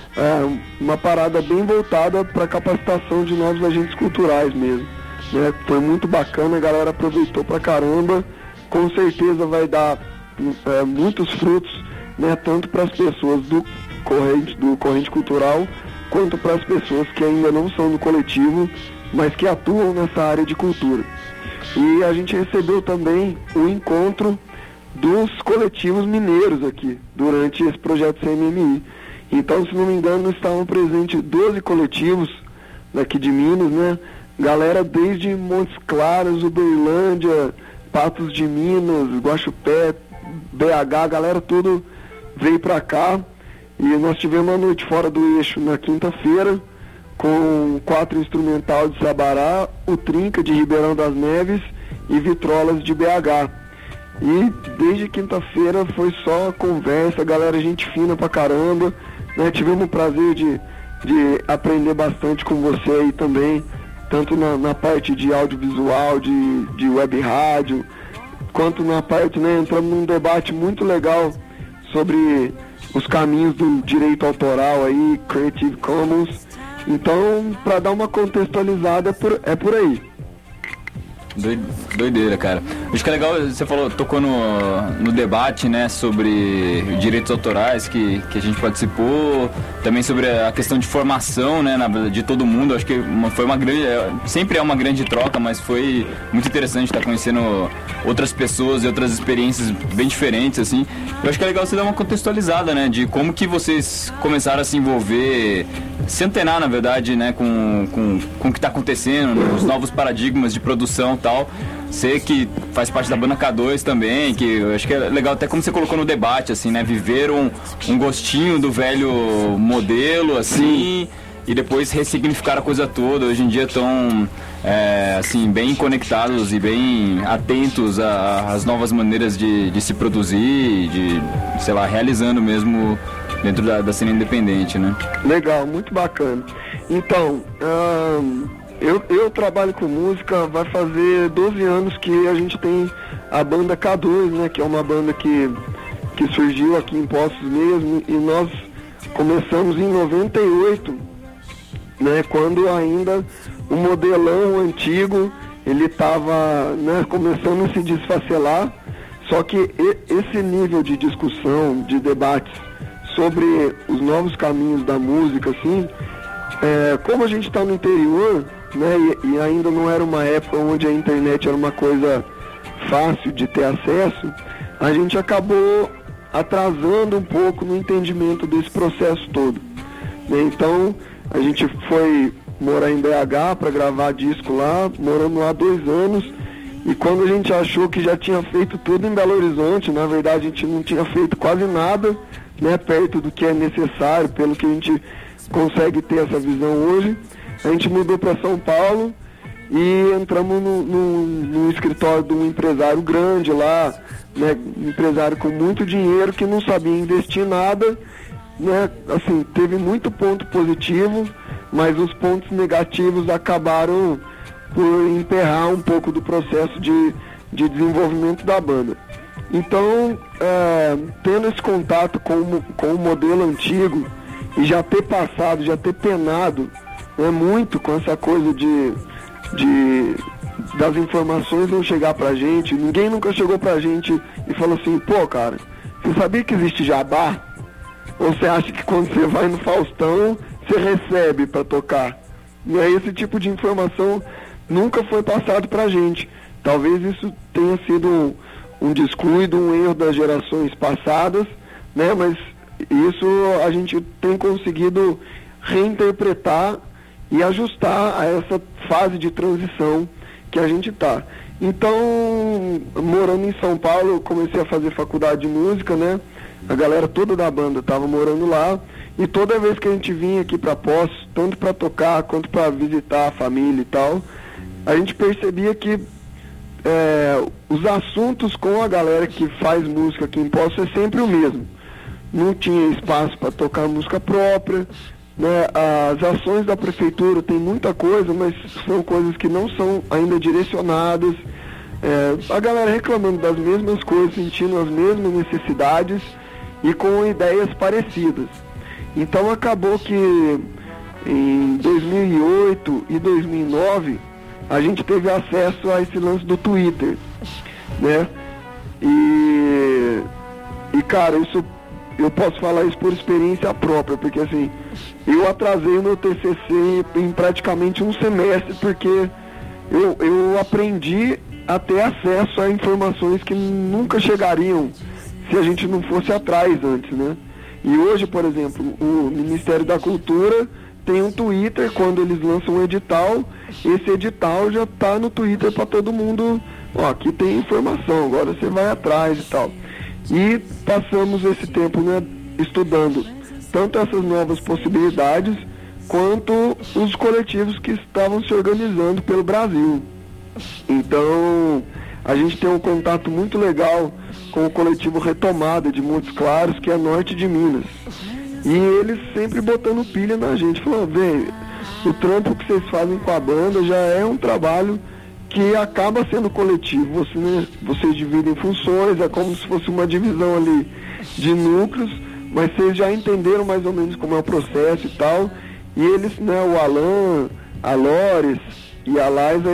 uma parada bem voltada para a capacitação de novos agentes culturais mesmo, né? Foi muito bacana, a galera aproveitou pra caramba, com certeza vai dar muitos frutos, né, tanto para as pessoas do Corrente Cultural, quanto para as pessoas que ainda não são do coletivo, mas que atuam nessa área de cultura. E a gente recebeu também o encontro dos coletivos mineiros aqui, durante esse projeto CMMI. Então, se não me engano, estavam presentes 12 coletivos daqui de Minas, né? Galera desde Montes Claros, Uberlândia, Patos de Minas, Guaxupé, BH, galera tudo veio pra cá. E nós tivemos uma noite fora do eixo na quinta-feira, com 4 instrumental de Sabará, o Trinca de Ribeirão das Neves e Vitrolas de BH. E desde quinta-feira foi só conversa, galera, gente fina pra caramba, né? Tivemos o prazer de aprender bastante com você aí também, tanto na parte de audiovisual, de web rádio, quanto na parte, né, entramos num debate muito legal sobre os caminhos do direito autoral aí, Creative Commons. Então, para dar uma contextualizada, é por aí. Doideira, cara. Acho que é legal, você tocou no debate, né, sobre direitos autorais que a gente participou, também sobre a questão de formação, né, de todo mundo. Acho que foi uma grande, sempre é uma grande troca, mas foi muito interessante estar conhecendo outras pessoas e outras experiências bem diferentes, assim. Eu acho que é legal você dar uma contextualizada, né, de como que vocês começaram a se envolver, se antenar, na verdade, né, com o que está acontecendo, os novos paradigmas de produção e tal. Você que faz parte da banda K2 também, que eu acho que é legal até como você colocou no debate, assim, né, viver um gostinho do velho modelo, assim, e depois ressignificar a coisa toda. Hoje em dia estão, assim, bem conectados e bem atentos às novas maneiras de se produzir, de, sei lá, realizando mesmo dentro da cena independente, né? Legal, muito bacana. Então, eu trabalho com música, vai fazer 12 anos que a gente tem a banda K2, né, que é uma banda que surgiu aqui em Poços mesmo, e nós começamos em 98 né, quando ainda o modelão antigo ele estava, né, começando a se desfacelar. Só que esse nível de discussão, de debates sobre os novos caminhos da música, assim, como a gente está no interior, né, e ainda não era uma época onde a internet era uma coisa fácil de ter acesso, a gente acabou atrasando um pouco no entendimento desse processo todo, né? Então a gente foi morar em BH para gravar disco lá, moramos lá 2 anos, e quando a gente achou que já tinha feito tudo em Belo Horizonte, na verdade a gente não tinha feito quase nada, né, perto do que é necessário, pelo que a gente consegue ter essa visão hoje. A gente mudou para São Paulo e entramos no escritório de um empresário grande lá, né, um empresário com muito dinheiro que não sabia investir nada, né, assim, teve muito ponto positivo, mas os pontos negativos acabaram por emperrar um pouco do processo de desenvolvimento da banda. Então, tendo esse contato com o modelo antigo e já ter passado, já ter penado, né, muito com essa coisa das informações não chegar pra gente, ninguém nunca chegou pra gente e falou assim, pô, cara, você sabia que existe jabá? Ou você acha que quando você vai no Faustão, você recebe pra tocar? E aí esse tipo de informação nunca foi passado pra gente. Talvez isso tenha sido um descuido, um erro das gerações passadas, né? Mas isso a gente tem conseguido reinterpretar e ajustar a essa fase de transição que a gente está. Então, morando em São Paulo, eu comecei a fazer faculdade de música, né? A galera toda da banda estava morando lá, e toda vez que a gente vinha aqui para Poços, tanto para tocar quanto para visitar a família e tal, a gente percebia que os assuntos com a galera que faz música aqui em Poços é sempre o mesmo. Não tinha espaço para tocar música própria, né? As ações da prefeitura tem muita coisa, mas são coisas que não são ainda direcionadas. A galera reclamando das mesmas coisas, sentindo as mesmas necessidades e com ideias parecidas. Então acabou que em 2008 e 2009 a gente teve acesso a esse lance do Twitter, né? E cara, isso eu posso falar isso por experiência própria, porque assim, eu atrasei o meu TCC em praticamente um semestre, porque eu aprendi a ter acesso a informações que nunca chegariam se a gente não fosse atrás antes, né? E hoje, por exemplo, o Ministério da Cultura tem um Twitter, quando eles lançam um edital, esse edital já está no Twitter para todo mundo, ó, aqui tem informação, agora você vai atrás e tal. E passamos esse tempo, né, estudando tanto essas novas possibilidades, quanto os coletivos que estavam se organizando pelo Brasil. Então, a gente tem um contato muito legal com o coletivo Retomada de Montes Claros, que é norte de Minas. E eles sempre botando pilha na gente, falando, velho, o trampo que vocês fazem com a banda já é um trabalho que acaba sendo coletivo. Vocês dividem funções, é como se fosse uma divisão ali de núcleos, mas vocês já entenderam mais ou menos como é o processo e tal. E eles, né, o Alan, a Lores e a Liza,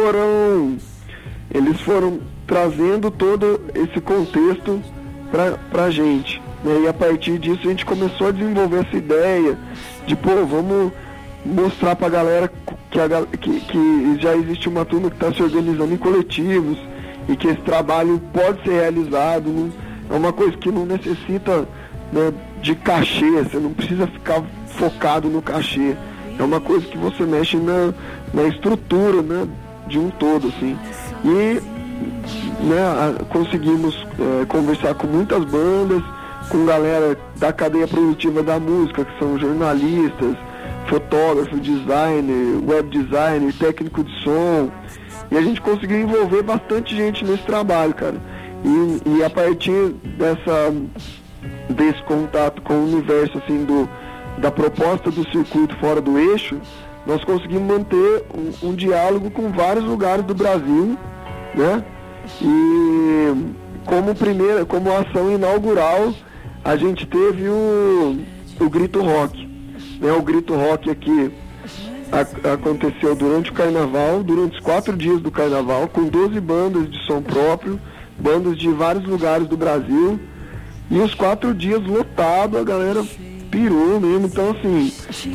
eles foram trazendo todo esse contexto pra gente, né? E a partir disso a gente começou a desenvolver essa ideia de, pô, vamos mostrar pra galera que já existe uma turma que está se organizando em coletivos e que esse trabalho pode ser realizado, é uma coisa que não necessita, né, de cachê, você não precisa ficar focado no cachê, é uma coisa que você mexe na estrutura, né, de um todo, assim. E, né, conseguimos conversar com muitas bandas, com galera da cadeia produtiva da música, que são jornalistas, fotógrafo, designer, web designer, técnico de som, e a gente conseguiu envolver bastante gente nesse trabalho, cara. E a partir desse contato com o universo, assim, da proposta do circuito fora do eixo, nós conseguimos manter um diálogo com vários lugares do Brasil, né? E como ação inaugural, a gente teve o Grito Rock, né? O Grito Rock aqui aconteceu durante o carnaval, durante os 4 dias do carnaval, com 12 bandas de som próprio, bandas de vários lugares do Brasil, e os 4 dias lotado, a galera pirou mesmo. Então, assim,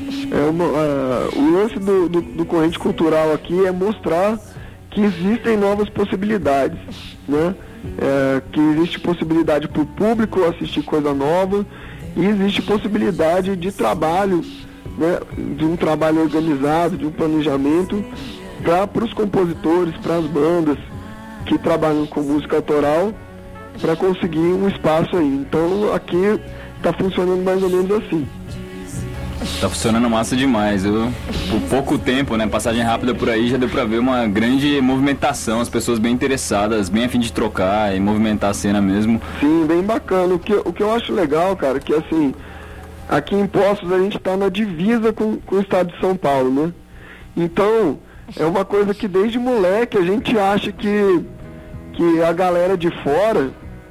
o lance do Corrente Cultural aqui é mostrar que existem novas possibilidades, né? Que existe possibilidade para o público assistir coisa nova, e existe possibilidade de trabalho, né? De um trabalho organizado, de um planejamento para os compositores, para as bandas que trabalham com música autoral, para conseguir um espaço aí. Então aqui está funcionando mais ou menos assim. Tá funcionando massa demais. Por pouco tempo, né, passagem rápida por aí, já deu pra ver uma grande movimentação, as pessoas bem interessadas, bem a fim de trocar e movimentar a cena mesmo. Sim, bem bacana. O que eu acho legal, cara, que assim, aqui em Poços a gente tá na divisa com o estado de São Paulo, né? Então, é uma coisa que desde moleque a gente acha que a galera de fora,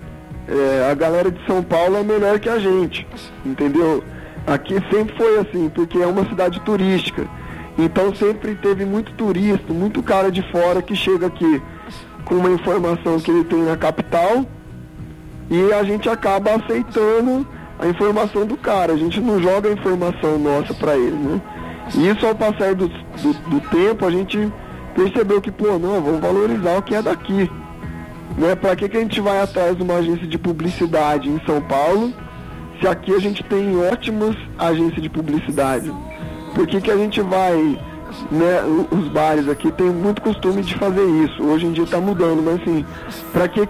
a galera de São Paulo é melhor que a gente, entendeu? Aqui sempre foi assim, porque é uma cidade turística. Então sempre teve muito turista, muito cara de fora que chega aqui com uma informação que ele tem na capital, e a gente acaba aceitando a informação do cara. A gente não joga a informação nossa pra ele, né? E isso, ao passar do tempo, a gente percebeu que, vamos valorizar o que é daqui, né? Pra que a gente vai atrás de uma agência de publicidade em São Paulo, se aqui a gente tem ótimas agências de publicidade? Por que a gente vai, né, os bares aqui tem muito costume de fazer isso. Hoje em dia está mudando, mas assim, para que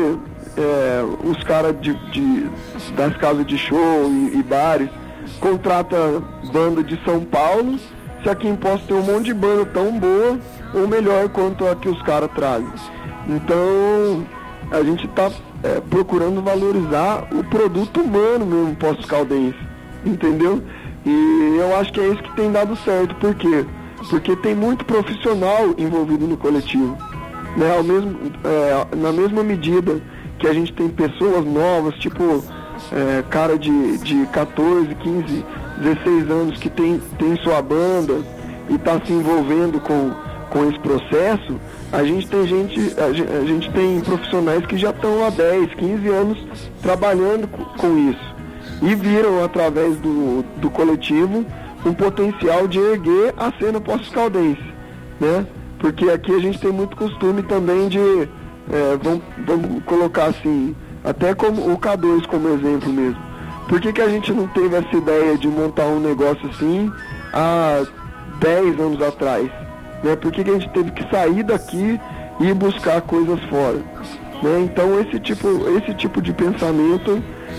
os caras das casas de show e bares contratam banda de São Paulo, se aqui em Poços tem um monte de banda tão boa ou melhor quanto a que os caras trazem? Então a gente está procurando valorizar o produto humano mesmo, Poços Caldense, entendeu? E eu acho que é isso que tem dado certo. Por quê? Porque tem muito profissional envolvido no coletivo, né? Na mesma medida que a gente tem pessoas novas, tipo cara de 14, 15, 16 anos que tem sua banda e está se envolvendo com esse processo, a gente tem profissionais que já estão há 10, 15 anos trabalhando com isso e viram através do coletivo um potencial de erguer a cena Poços Caldense, né? Porque aqui a gente tem muito costume também de, vamos colocar assim, até como o K2 como exemplo mesmo. Por que a gente não teve essa ideia de montar um negócio assim há 10 anos atrás? Né? Por que a gente teve que sair daqui e buscar coisas fora? Né? Então esse tipo de pensamento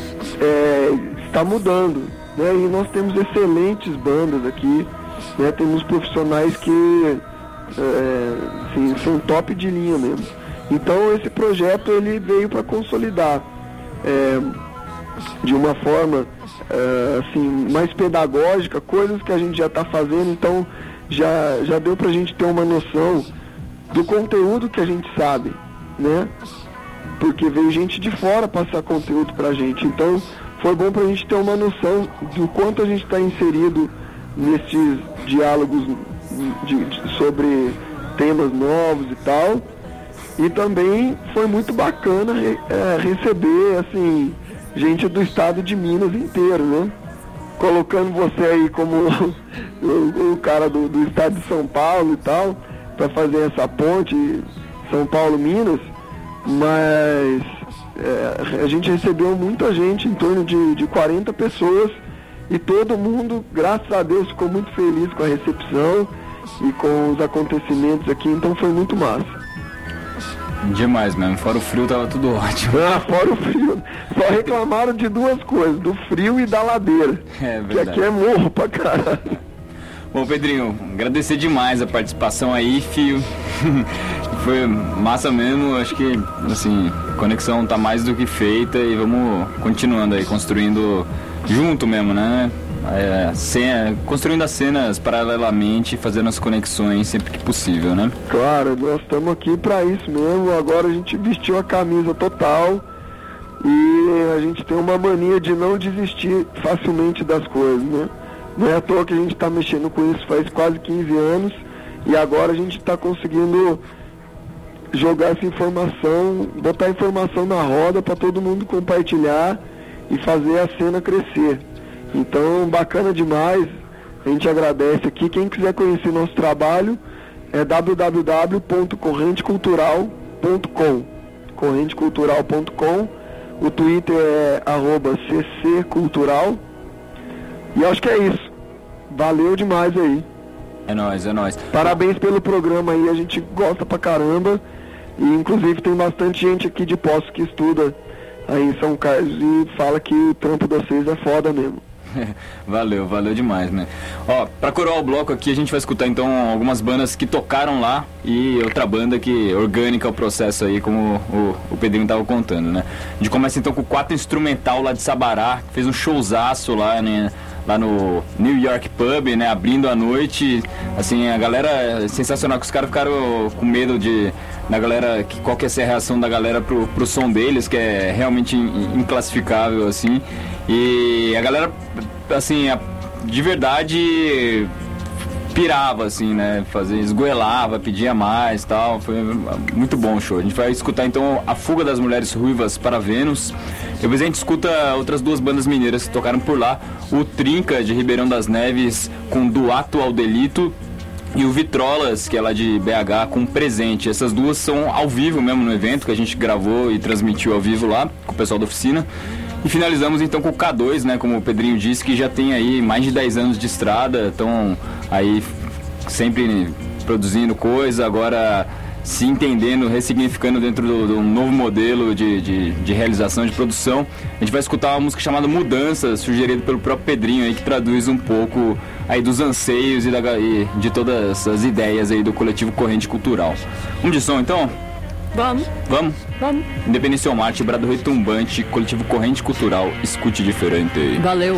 está mudando, né? E nós temos excelentes bandas aqui, né? Temos profissionais que são top de linha mesmo. Então esse projeto ele veio para consolidar de uma forma assim, mais pedagógica, coisas que a gente já está fazendo. Então já deu pra gente ter uma noção do conteúdo que a gente sabe, né? Porque veio gente de fora passar conteúdo pra gente. Então foi bom pra gente ter uma noção do quanto a gente está inserido nesses diálogos sobre temas novos e tal. E também foi muito bacana receber assim, gente do estado de Minas inteiro, né? Colocando você aí como o cara do estado de São Paulo e tal, para fazer essa ponte São Paulo-Minas, mas a gente recebeu muita gente, em torno de 40 pessoas, e todo mundo, graças a Deus, ficou muito feliz com a recepção e com os acontecimentos aqui, então foi muito massa. Demais mesmo, fora o frio tava tudo ótimo. Fora o frio, só reclamaram de duas coisas, do frio e da ladeira. É verdade. Que aqui é morro pra caralho. Bom, Pedrinho, agradecer demais a participação aí, filho. Foi massa mesmo, acho que assim, a conexão tá mais do que feita e vamos continuando aí, construindo junto mesmo, né? Construindo as cenas paralelamente, fazendo as conexões sempre que possível, né? Claro, nós estamos aqui para isso mesmo. Agora a gente vestiu a camisa total e a gente tem uma mania de não desistir facilmente das coisas, né? Não é à toa que a gente está mexendo com isso faz quase 15 anos e agora a gente está conseguindo jogar essa informação, botar a informação na roda para todo mundo compartilhar e fazer a cena crescer. Então, bacana demais, a gente agradece aqui. Quem quiser conhecer nosso trabalho é www.correntecultural.com, correntecultural.com. O Twitter é @cccultural. E acho que é isso. Valeu demais aí. É nóis, é nóis. Parabéns pelo programa aí, a gente gosta pra caramba. E inclusive tem bastante gente aqui de Poços que estuda aí em São Carlos e fala que o trampo de vocês é foda mesmo. Valeu demais, né? Ó, pra coroar o bloco aqui, a gente vai escutar então algumas bandas que tocaram lá e outra banda que orgânica o processo aí, como o Pedrinho tava contando, né? A gente começa então com o 4 Instrumental lá de Sabará, que fez um showzaço lá, né? Lá no New York Pub, né, abrindo a noite, assim, a galera, sensacional, que os caras ficaram com medo da galera, qual que ia ser a reação da galera pro som deles, que é realmente inclassificável, assim, e a galera, assim, de verdade pirava, assim, né, esgoelava, pedia mais e tal, foi muito bom o show. A gente vai escutar então A Fuga das Mulheres Ruivas para Vênus. Depois a gente escuta outras 2 bandas mineiras que tocaram por lá, o Trinca de Ribeirão das Neves com Do Ato ao Delito e o Vitrolas, que é lá de BH, com Presente. Essas 2 são ao vivo mesmo no evento, que a gente gravou e transmitiu ao vivo lá com o pessoal da oficina. E finalizamos então com o K2, né, como o Pedrinho disse, que já tem aí mais de 10 anos de estrada, estão aí sempre produzindo coisa, agora se entendendo, ressignificando dentro do um novo modelo de realização, de produção. A gente vai escutar uma música chamada Mudança, sugerida pelo próprio Pedrinho aí, que traduz um pouco aí dos anseios e de todas as ideias aí do coletivo Corrente Cultural. Vamos de som então? Vamos. Independência ou Marte, Brado Retumbante, coletivo Corrente Cultural, escute diferente. Valeu.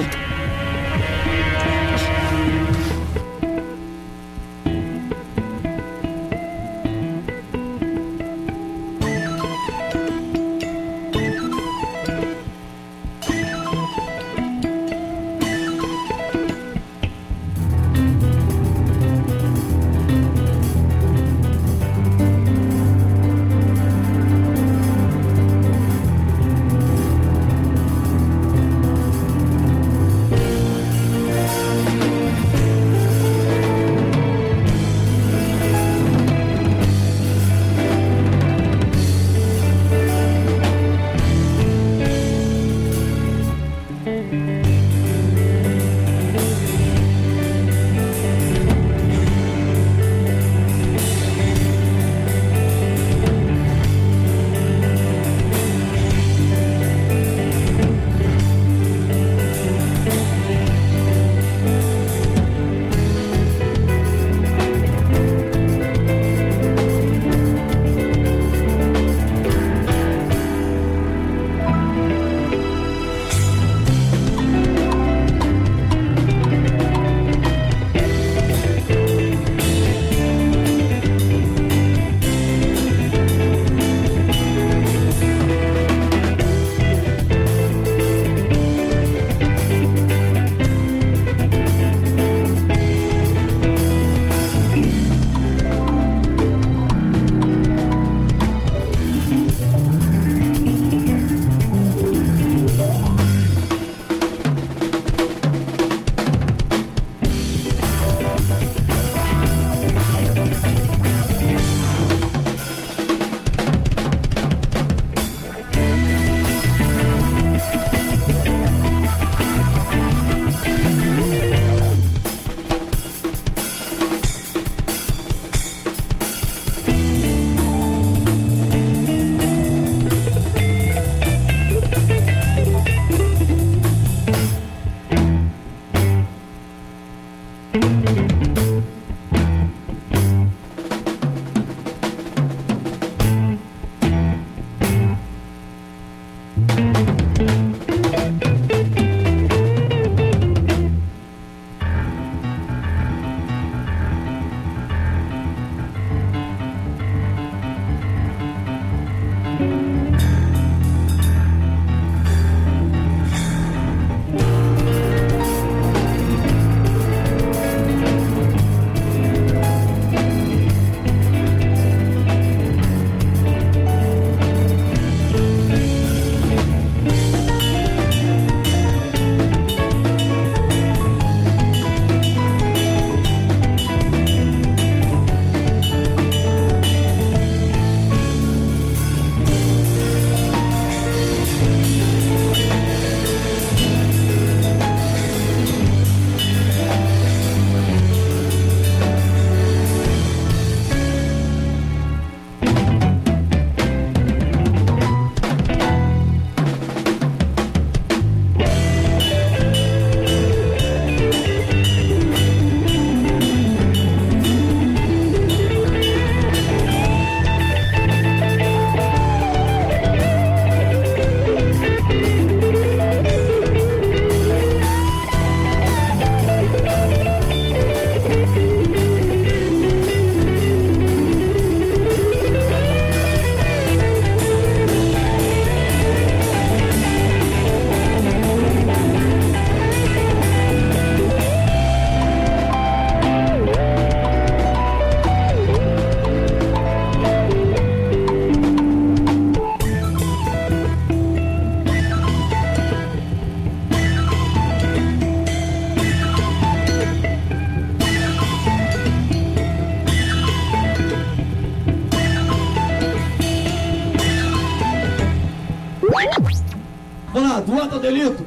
Obrigado, o ato é delito.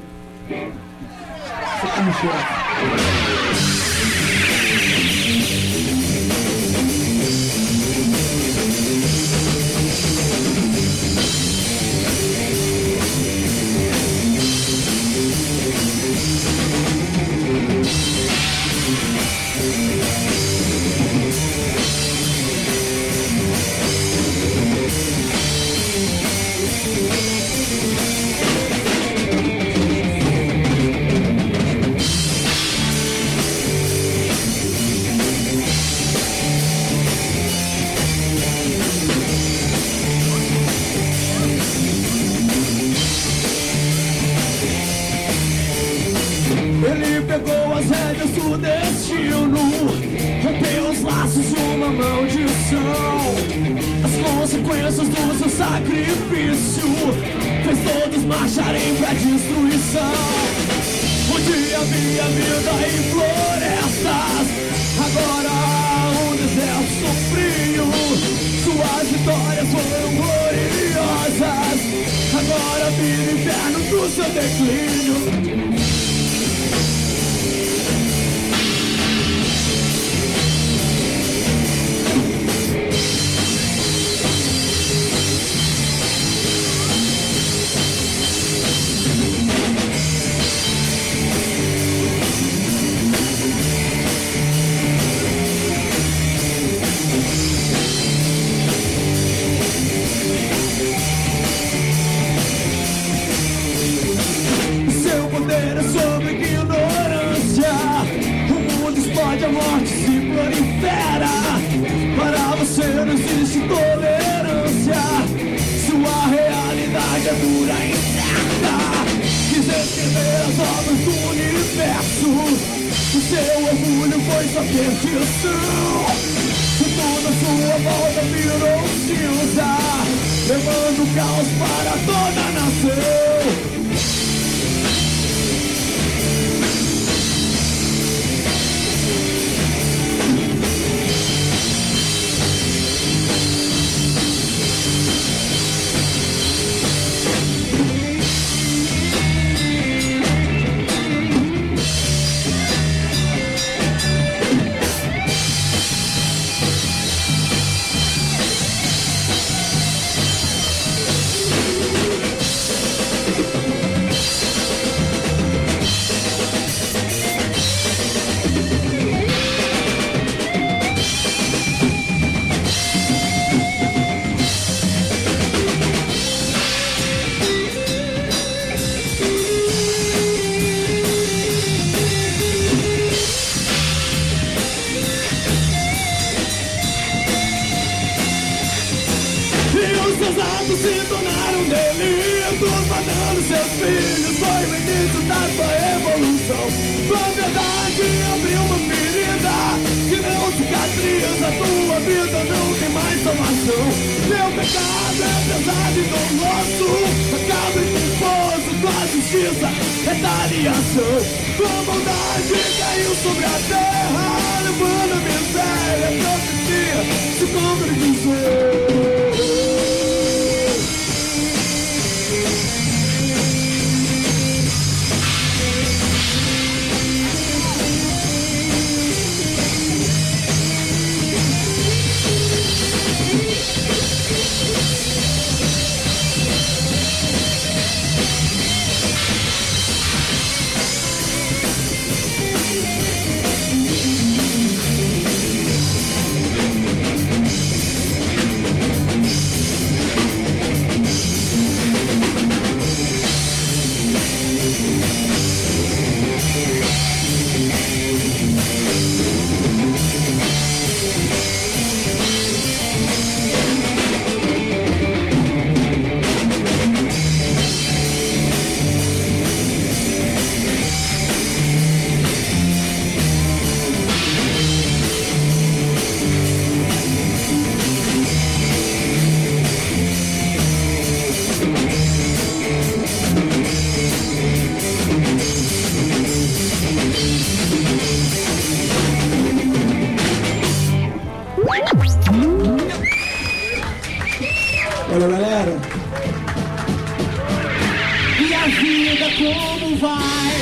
Ele pegou as rédeas do destino, rompeu os laços de uma maldição. As consequências do seu sacrifício fez todos marcharem pra destruição. Onde havia vida e florestas, agora há um deserto frio. Suas vitórias foram gloriosas, agora vira inferno do seu declínio. Sobre ignorância, o mundo explode, a morte se prolifera. Para você não existe tolerância, sua realidade é dura e incerta. Quis escrever as obras do universo, o seu orgulho foi sua perdição. E toda a sua volta virou cinza, levando caos para toda a nação. Se tornaram delitos, matando seus filhos. Foi o início da sua evolução. A verdade abriu uma ferida que não cicatriza. A tua vida não tem mais salvação. Meu pecado é pesado e doloroso, acaba em culposo com a justiça, retaliação. Tua bondade caiu sobre a terra, levando a miséria, a profecia se concretizou. Valeu, galera. E a vida como vai?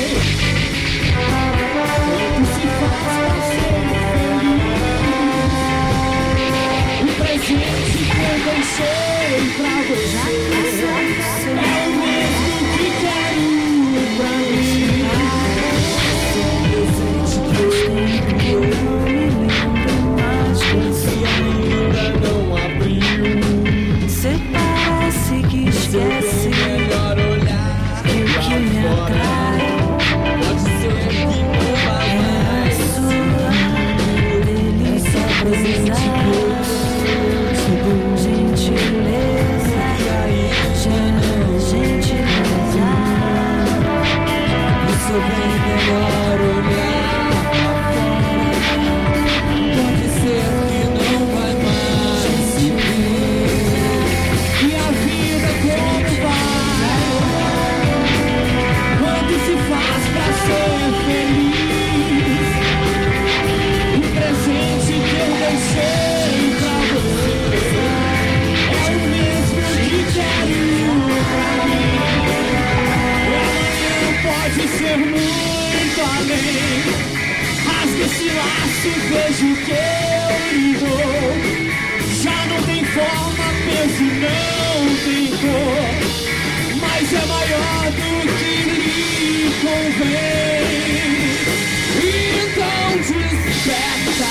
Como se faz pra ser feliz? O presente que eu deixei pra você é o mesmo que quero pra mim. Eu não me lembro mais se ainda não abriu. Cê parece que esquece melhor olhar o que me atrai. Pode ser que não vai mais. Sua delícia precisar. Gentileza, gentileza. Isso bem melhor olhar pra fora. Pode ser que não vai mais se ver. E a vida como vai? Quando se faz pra ser feliz? O presente que eu deixei pra você é o mesmo que quero pra mim. O amanhã pode ser muito além. Rasga esse laço, vejo que eu lhe dou. Já não tem forma, peso, não tem cor, mas é maior do que lhe convém. Então desperta.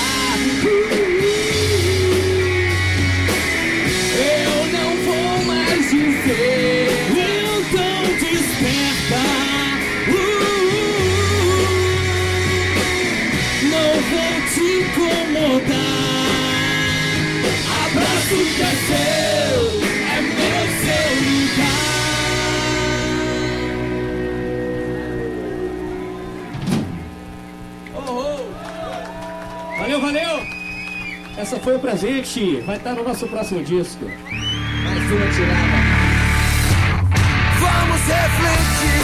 Eu não vou mais dizer. Então desperta. Não vou te incomodar. Abraço que é seu, é meu seu lugar. Oh, oh. Valeu, valeu! Essa foi o presente, vai estar no nosso próximo disco. Mais uma tirada. Vamos refletir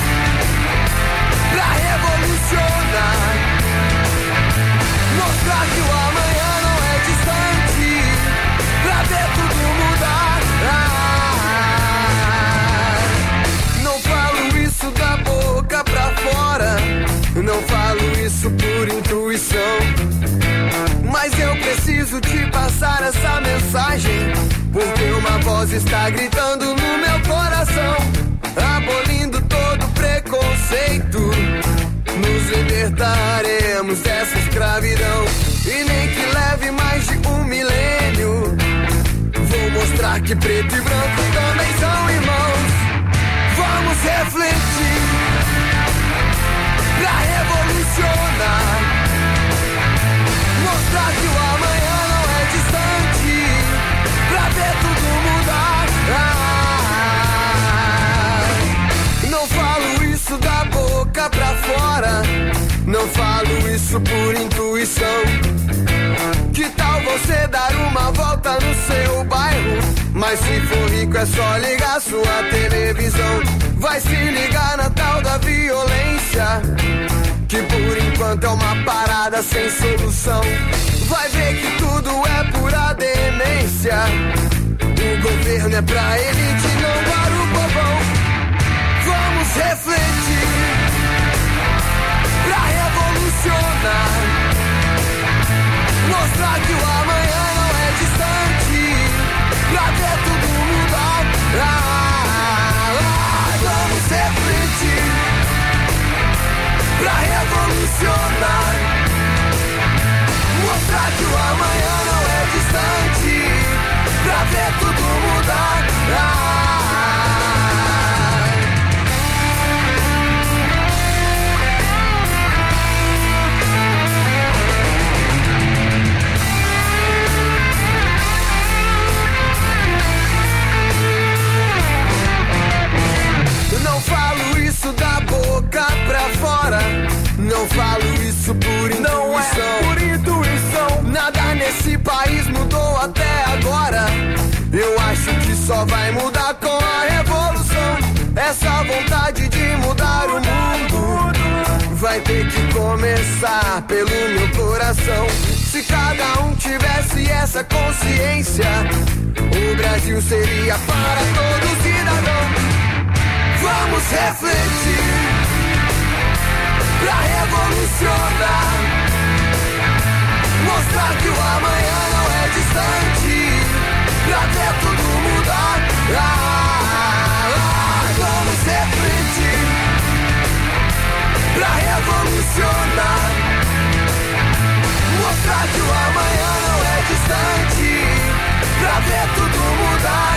pra revolucionar. Mostrar que o amanhã não é distante, pra ver tudo mudar. Não falo isso da boca pra fora, não falo isso por intuição, mas eu preciso te passar essa mensagem, porque uma voz está gritando no meu coração, abolindo todo preconceito. Nos libertaremos dessa escravidão. E nem que leve mais de 1 milênio, vou mostrar que preto e branco também são irmãos. Vamos refletir pra revolucionar. Mostrar que o amanhã não é distante, pra ver tudo mudar. Não falo isso da boca pra fora, não falo isso por intuição. Que tal você dar uma volta no seu bairro? Mas se for rico é só ligar sua televisão. Vai se ligar na tal da violência, que por enquanto é uma parada sem solução. Vai ver que tudo é pura demência. O governo é pra elite, não para o povão. Vamos refletir pra revolucionar. Mostrar que o amanhã não é distante, pra ver tudo mudar. Vamos refletir pra revolucionar. Mostrar que o amanhã não é distante, pra ver tudo mudar. Não falo isso da boca pra fora, não falo isso por intuição. Não é por intuição. Nada nesse país mudou até agora. Eu acho que só vai mudar com a revolução. Essa vontade de mudar o mundo vai ter que começar pelo meu coração. Se cada um tivesse essa consciência, o Brasil seria para todo cidadão. Vamos Vamos refletir pra revolucionar, mostrar que o amanhã não é distante, pra ver tudo mudar. Vamos refletir pra revolucionar, mostrar que o amanhã não é distante, pra ver tudo mudar.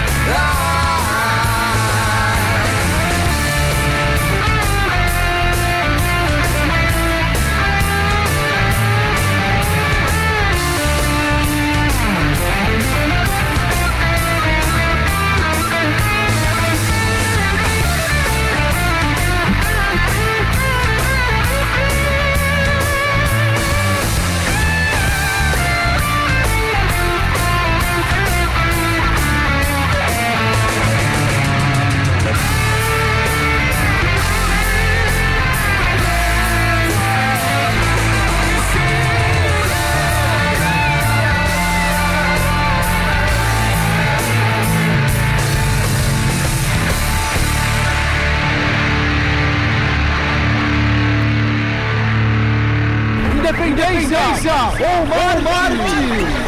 Independência ou Marte!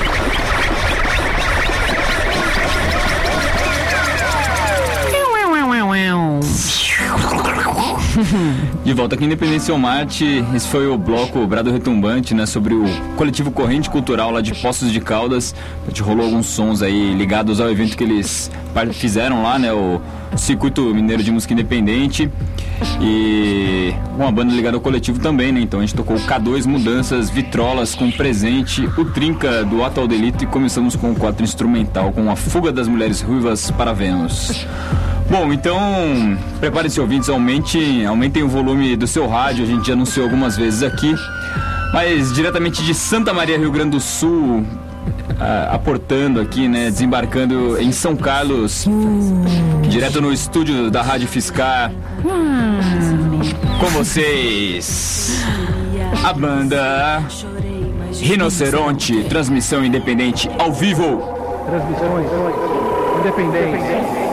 De volta aqui em Independência ou Marte, esse foi o bloco Brado Retumbante, né, sobre o coletivo Corrente Cultural lá de Poços de Caldas. A gente rolou alguns sons aí ligados ao evento que eles fizeram lá, né, o Circuito Mineiro de Música Independente. E uma banda ligada ao coletivo também, né? Então a gente tocou K2 Mudanças, Vitrolas com Presente, o Trinca do Atual Delito e começamos com o quadro instrumental com A Fuga das Mulheres Ruivas para Vênus. Bom, então preparem-se, ouvintes, aumentem o volume do seu rádio, a gente já anunciou algumas vezes aqui, mas diretamente de Santa Maria, Rio Grande do Sul, aportando aqui, né, desembarcando em São Carlos, direto no estúdio da Rádio Fiscar, com vocês, a banda Rinoceronte, transmissão independente ao vivo. Transmissões independentes.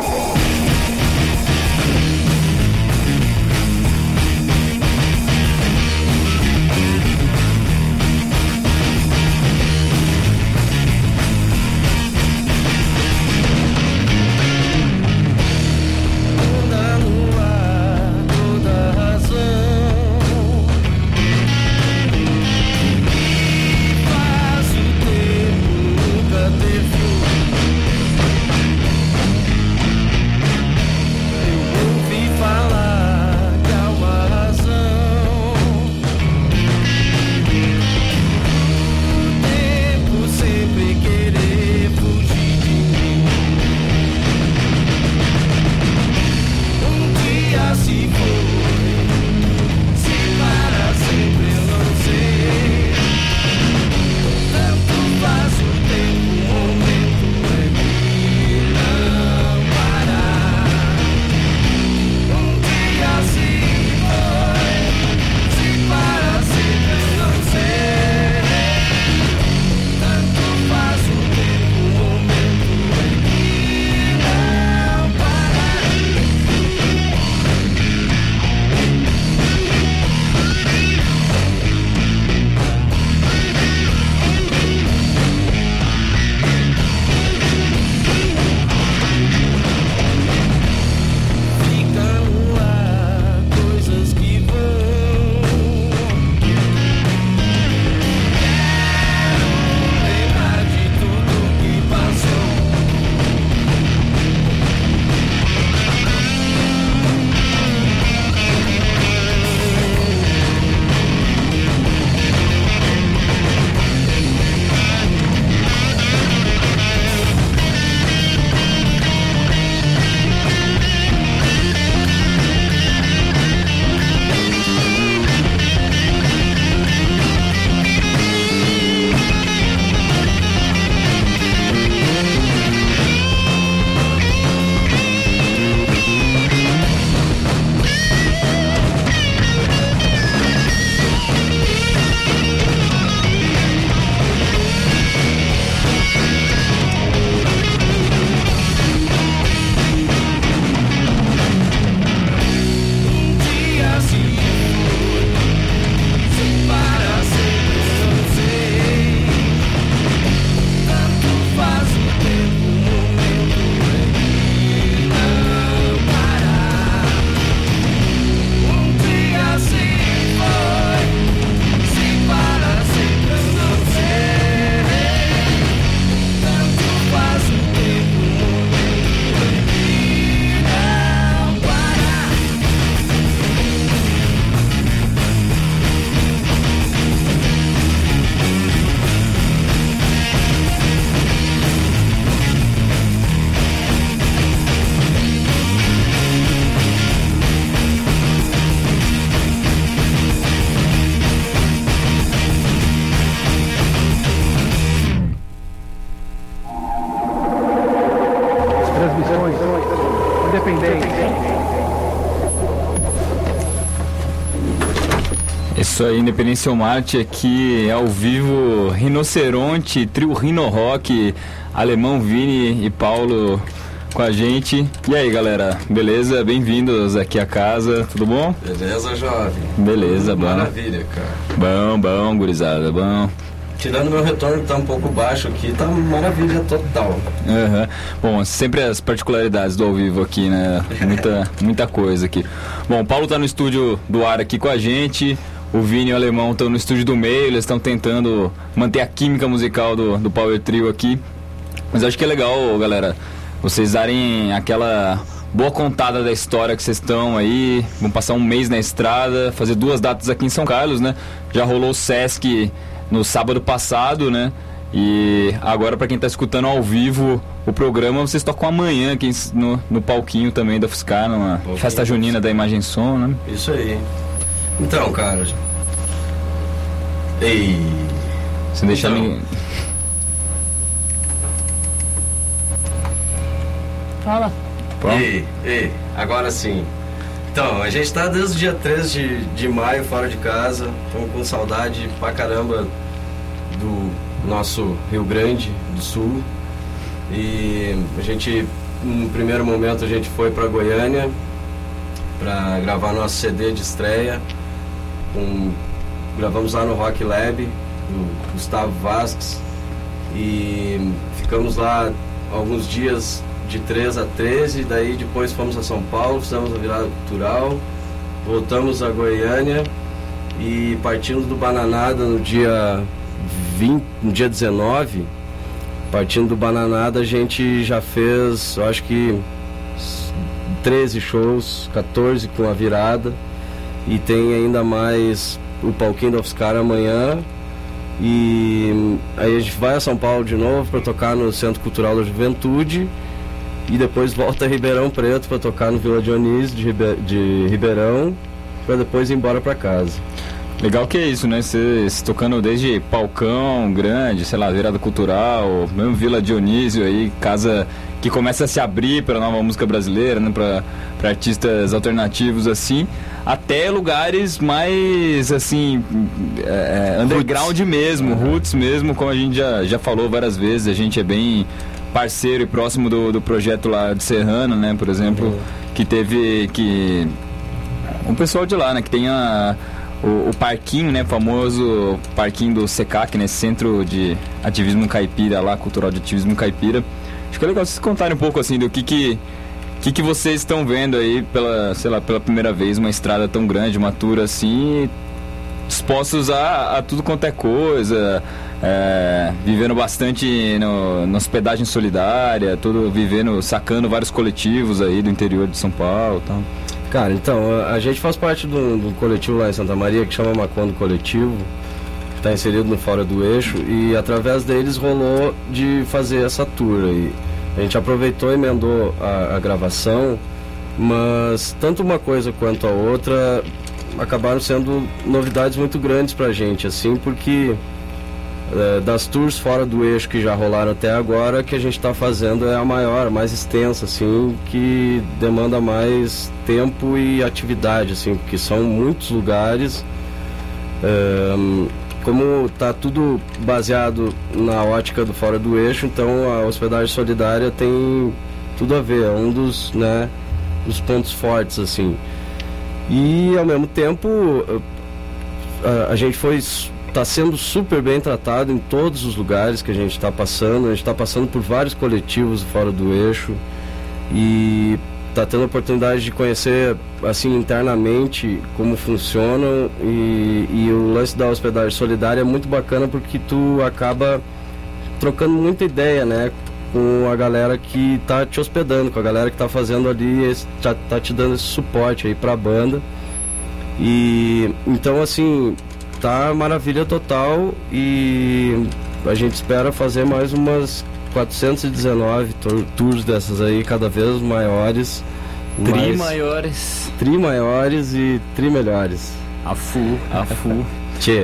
independência. Isso aí, Independência ou Marte aqui ao vivo, Rinoceronte, trio Rino Rock, Alemão, Vini e Paulo com a gente. E aí, galera, beleza? Bem-vindos aqui à casa, tudo bom? Beleza, jovem? Beleza, bom. Maravilha, cara. Bom, gurizada, bom. Tirando meu retorno que tá um pouco baixo aqui, tá maravilha total. Uhum. Bom, sempre as particularidades do ao vivo aqui, né? Muita coisa aqui. Bom, o Paulo tá no estúdio do ar aqui com a gente. O Vini e o Alemão estão no estúdio do meio, eles estão tentando manter a química musical do Power Trio aqui. Mas acho que é legal, galera, vocês darem aquela boa contada da história que vocês estão aí. Vão passar um mês na estrada, fazer 2 datas aqui em São Carlos, né? Já rolou o Sesc no sábado passado, né? E agora, para quem tá escutando ao vivo o programa, vocês tocam amanhã aqui no palquinho também da Fuscar, numa festa junina da Imagem Som, né? Isso aí. Então, cara. Ei. Você deixa ninguém. Fala. Ei, agora sim. Então, a gente tá desde o dia 13 de maio fora de casa. Estamos com saudade pra caramba do nosso Rio Grande do Sul. E a gente, no primeiro momento, a gente foi pra Goiânia pra gravar nosso CD de estreia. Gravamos lá no Rock Lab do Gustavo Vasques e ficamos lá alguns dias de 3 a 13, daí depois fomos a São Paulo, fizemos a virada cultural, voltamos a Goiânia e partindo do Bananada no dia 19, partindo do Bananada a gente já fez, eu acho que 13 shows, 14 com a virada. E tem ainda mais o palquinho da Fuscar amanhã. E aí a gente vai a São Paulo de novo para tocar no Centro Cultural da Juventude. E depois volta a Ribeirão Preto para tocar no Vila Dionísio de Ribeirão, para depois ir embora para casa. Legal que é isso, né? Vocês tocando desde palcão grande, sei lá, virada cultural, mesmo Vila Dionísio aí, casa que começa a se abrir para a nova música brasileira, né? Para artistas alternativos assim, até lugares mais assim, underground mesmo, roots mesmo, como a gente já falou várias vezes. A gente é bem parceiro e próximo do projeto lá de Serrano, né? Por exemplo, que teve um pessoal de lá, né? Que tem o parquinho, né, famoso parquinho do SECAC, né, Centro de Ativismo Caipira lá, Cultural de Ativismo Caipira. Acho que é legal vocês contarem um pouco assim do que vocês estão vendo aí pela primeira vez, uma estrada tão grande, uma tour assim, dispostos a tudo quanto é coisa, vivendo bastante na hospedagem solidária, sacando vários coletivos aí do interior de São Paulo e tal. Cara, então, a gente faz parte do coletivo lá em Santa Maria, que chama Macondo Coletivo, que está inserido no Fora do Eixo, e através deles rolou de fazer essa tour aí. A gente aproveitou e emendou a gravação, mas tanto uma coisa quanto a outra acabaram sendo novidades muito grandes pra gente, assim, porque das tours fora do eixo que já rolaram até agora, que a gente está fazendo é a maior, a mais extensa, assim, que demanda mais tempo e atividade, assim, porque são muitos lugares. Como está tudo baseado na ótica do fora do eixo, então a hospedagem solidária tem tudo a ver, é um dos pontos fortes, assim. E ao mesmo tempo a gente está sendo super bem tratado em todos os lugares que a gente está passando. A gente está passando por vários coletivos fora do eixo e está tendo a oportunidade de conhecer assim internamente como funcionam, e o lance da hospedagem solidária é muito bacana porque tu acaba trocando muita ideia, né, com a galera que está te hospedando, com a galera que está fazendo ali, tá te dando esse suporte aí para a banda. E então assim, tá maravilha total, e a gente espera fazer mais umas 419 tours dessas aí, cada vez maiores. Tri maiores e tri melhores. A full. Tchê.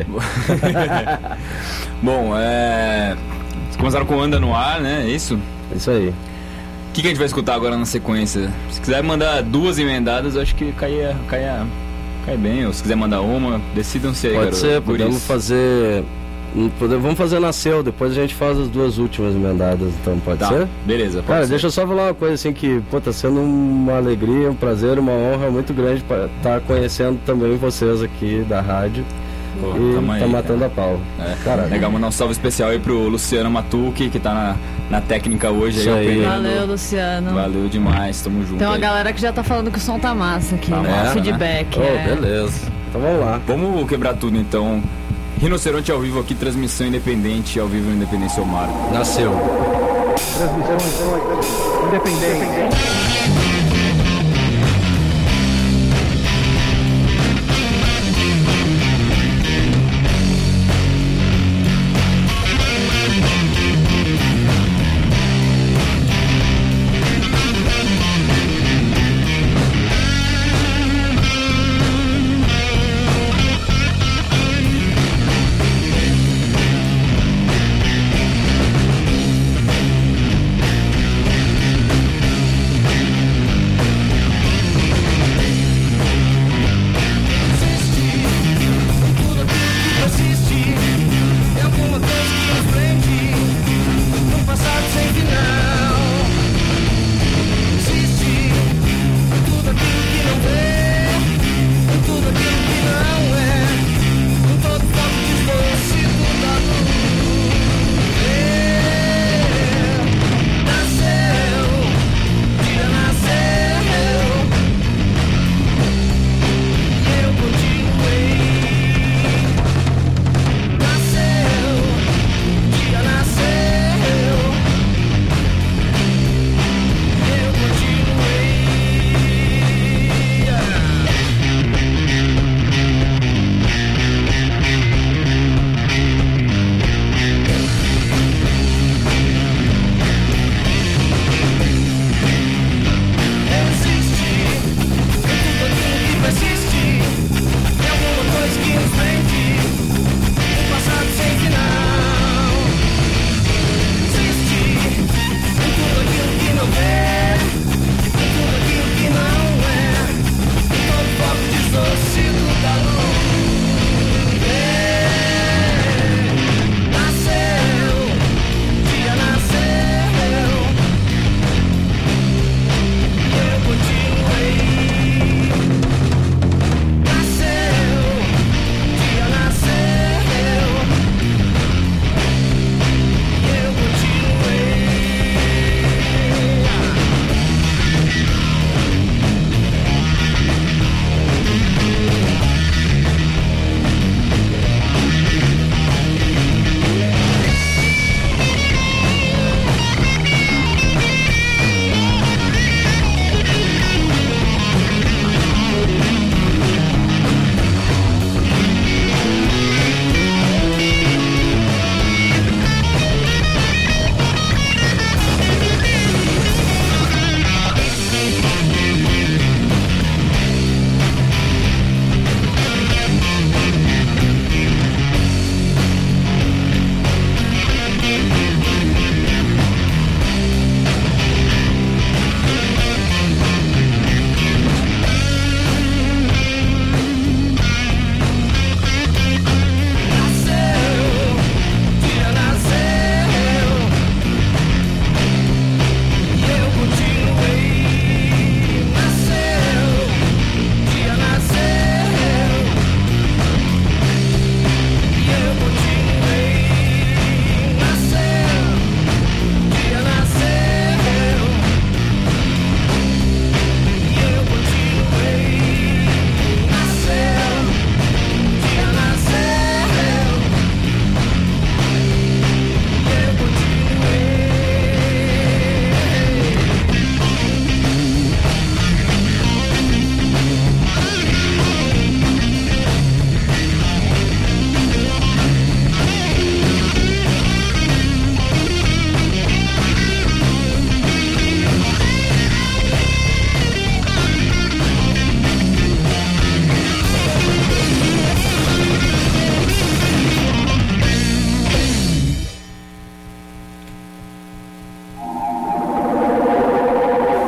Bom, vocês começaram com Anda no Ar, né? É isso? Isso aí. que a gente vai escutar agora na sequência? Se quiser mandar 2 emendadas, eu acho que cai bem. Ou se quiser mandar uma, decidam-se aí, Pode ser, podemos fazer... Vamos fazer Nasceu, depois a gente faz as 2 últimas emendadas, então pode ser? Beleza, pode Cara, ser. deixa eu só falar uma coisa assim que, pô, tá sendo uma alegria, um prazer, uma honra muito grande para estar conhecendo também vocês aqui da rádio. Pô, e tamo aí, tá matando cara. a pau. Cara, legal, mandar um salve especial aí pro Luciano Matucci, que tá na técnica hoje. Isso aí. Valeu, Luciano. Valeu demais, tamo junto. Tem uma aí. galera que já tá falando que o som tá massa aqui, Tá né? massa, Feedback. né? é. Beleza, então vamos lá. Vamos quebrar tudo então. Rinoceronte ao vivo aqui, transmissão independente, ao vivo no Independência ao Mar. Nasceu. Transmissão independente.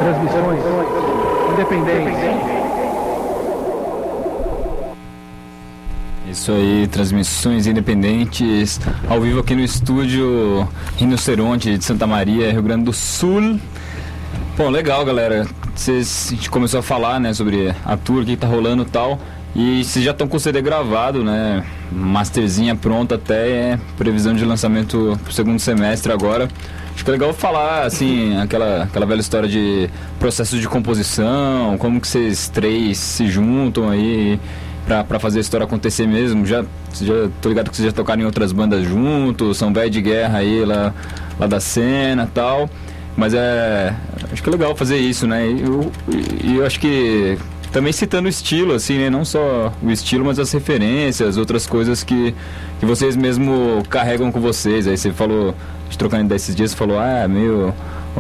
Transmissões independentes. Isso aí, transmissões independentes, ao vivo aqui no estúdio Rinoceronte de Santa Maria, Rio Grande do Sul. Bom, legal, galera. A gente começou a falar, né, sobre a tour que tá rolando e tal. E vocês já estão com o CD gravado, né? Masterzinha pronta até previsão de lançamento pro segundo semestre agora. Acho que é legal falar, assim, aquela velha história de processo de composição, como que vocês três se juntam aí pra fazer a história acontecer mesmo. Já tô ligado que vocês já tocaram em outras bandas juntos, são velho de guerra aí lá da cena e tal. Mas acho que é legal fazer isso, né? E eu acho que também citando o estilo, assim, né? Não só o estilo, mas as referências, outras coisas que vocês mesmo carregam com vocês. Aí você falou, trocando ideia esses dias, você falou, meio...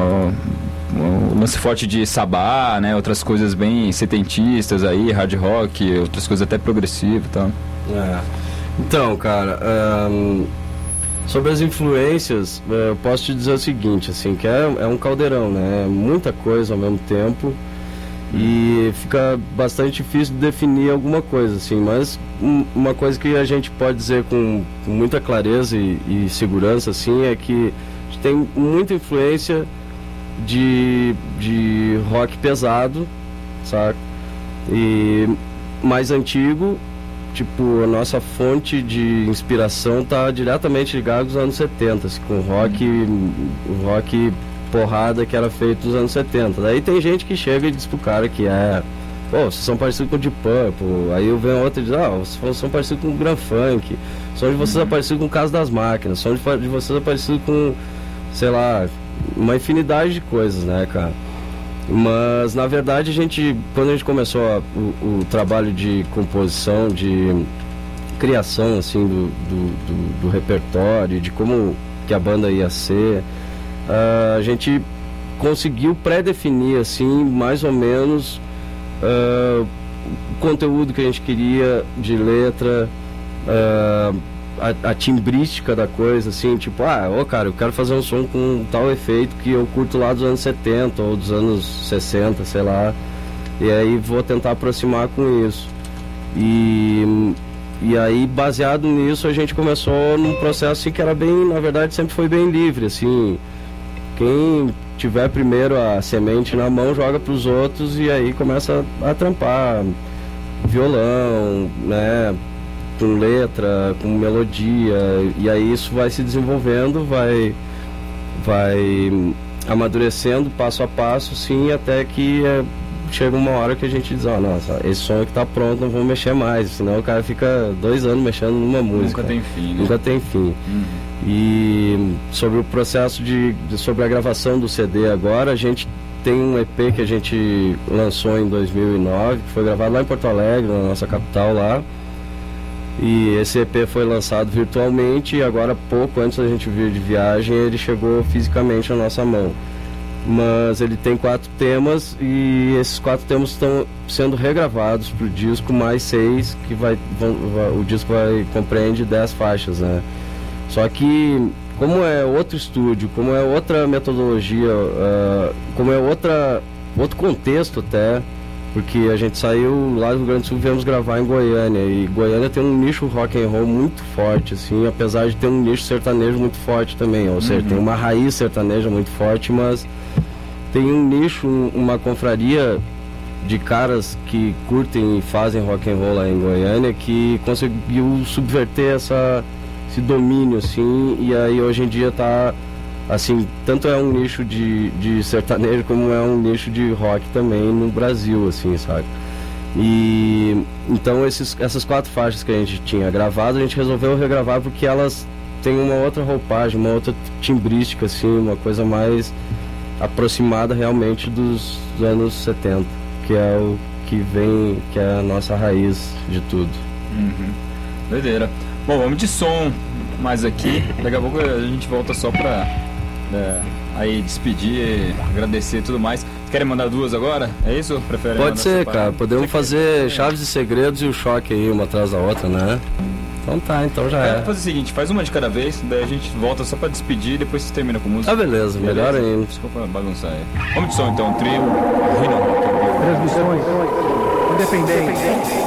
o lance forte de Sabá, né? Outras coisas bem setentistas aí, hard rock, outras coisas até progressivas e tal. Então, cara, sobre as influências, eu posso te dizer o seguinte, assim, que é um caldeirão, né? Muita coisa ao mesmo tempo e fica bastante difícil de definir alguma coisa, assim, mas uma coisa que a gente pode dizer com muita clareza e segurança, assim, é que a gente tem muita influência de rock pesado, saca? E mais antigo, tipo, a nossa fonte de inspiração tá diretamente ligada aos anos 70, assim, com rock porrada que era feito nos anos 70. Daí tem gente que chega e diz pro cara que vocês são parecidos com o Deep Purple. Aí eu venho outro e diz, vocês são parecidos com o Grand Funk, som de vocês é parecido com o Casa das Máquinas, som de vocês é parecido com, sei lá, uma infinidade de coisas, né, cara? Mas na verdade quando a gente começou o trabalho de composição, de criação, assim, do repertório, de como que a banda ia ser, a gente conseguiu pré-definir, assim, mais ou menos o conteúdo que a gente queria de letra, a timbrística da coisa, assim, tipo, cara, eu quero fazer um som com tal efeito que eu curto lá dos anos 70 ou dos anos 60, sei lá, e aí vou tentar aproximar com isso. E aí, baseado nisso, a gente começou num processo, assim, que era bem, na verdade, sempre foi bem livre, assim, quem tiver primeiro a semente na mão joga pros outros e aí começa a trampar violão, né, com letra, com melodia, e aí isso vai se desenvolvendo, vai amadurecendo passo a passo, sim, até que chega uma hora que a gente diz, nossa, esse som aqui tá pronto, não vamos mexer mais, senão o cara fica 2 anos mexendo numa música. Nunca tem fim, né? Nunca tem fim. E sobre o processo sobre a gravação do CD agora, a gente tem um EP que a gente lançou em 2009, que foi gravado lá em Porto Alegre, na nossa capital lá. E esse EP foi lançado virtualmente e agora, pouco antes da gente vir de viagem, ele chegou fisicamente na nossa mão. Mas ele tem 4 temas e esses 4 temas estão sendo regravados para o disco, mais 6, que o disco compreende 10 faixas, né? Só que, como é outro estúdio, como é outra metodologia, como é outro contexto até, porque a gente saiu lá do Rio Grande do Sul, viemos gravar em Goiânia, e Goiânia tem um nicho rock and roll muito forte, assim, apesar de ter um nicho sertanejo muito forte também, ou seja, tem uma raiz sertaneja muito forte, mas tem um nicho, uma confraria de caras que curtem e fazem rock and roll lá em Goiânia, que conseguiu subverter esse domínio, assim, e aí hoje em dia tá, assim, tanto é um nicho de sertanejo como é um nicho de rock também no Brasil, assim, sabe? E então essas 4 faixas que a gente tinha gravado, a gente resolveu regravar porque elas têm uma outra roupagem, uma outra timbrística, assim, uma coisa mais aproximada realmente dos anos 70, que é o que é a nossa raiz de tudo. Doideira. Bom, vamos de som mais aqui, daqui a pouco a gente volta só pra aí despedir, agradecer e tudo mais. Querem mandar 2 agora? É isso? Pode ser, cara, podemos fazer Chaves e Segredos e o Choque aí, uma atrás da outra, né? Então tá, então já Vamos fazer o seguinte, faz uma de cada vez, daí a gente volta só pra despedir e depois você termina com música. Ah, beleza, melhor ainda. Desculpa bagunçar aí. Vamos de som então, trio Rhino Rock. Transmissões independentes.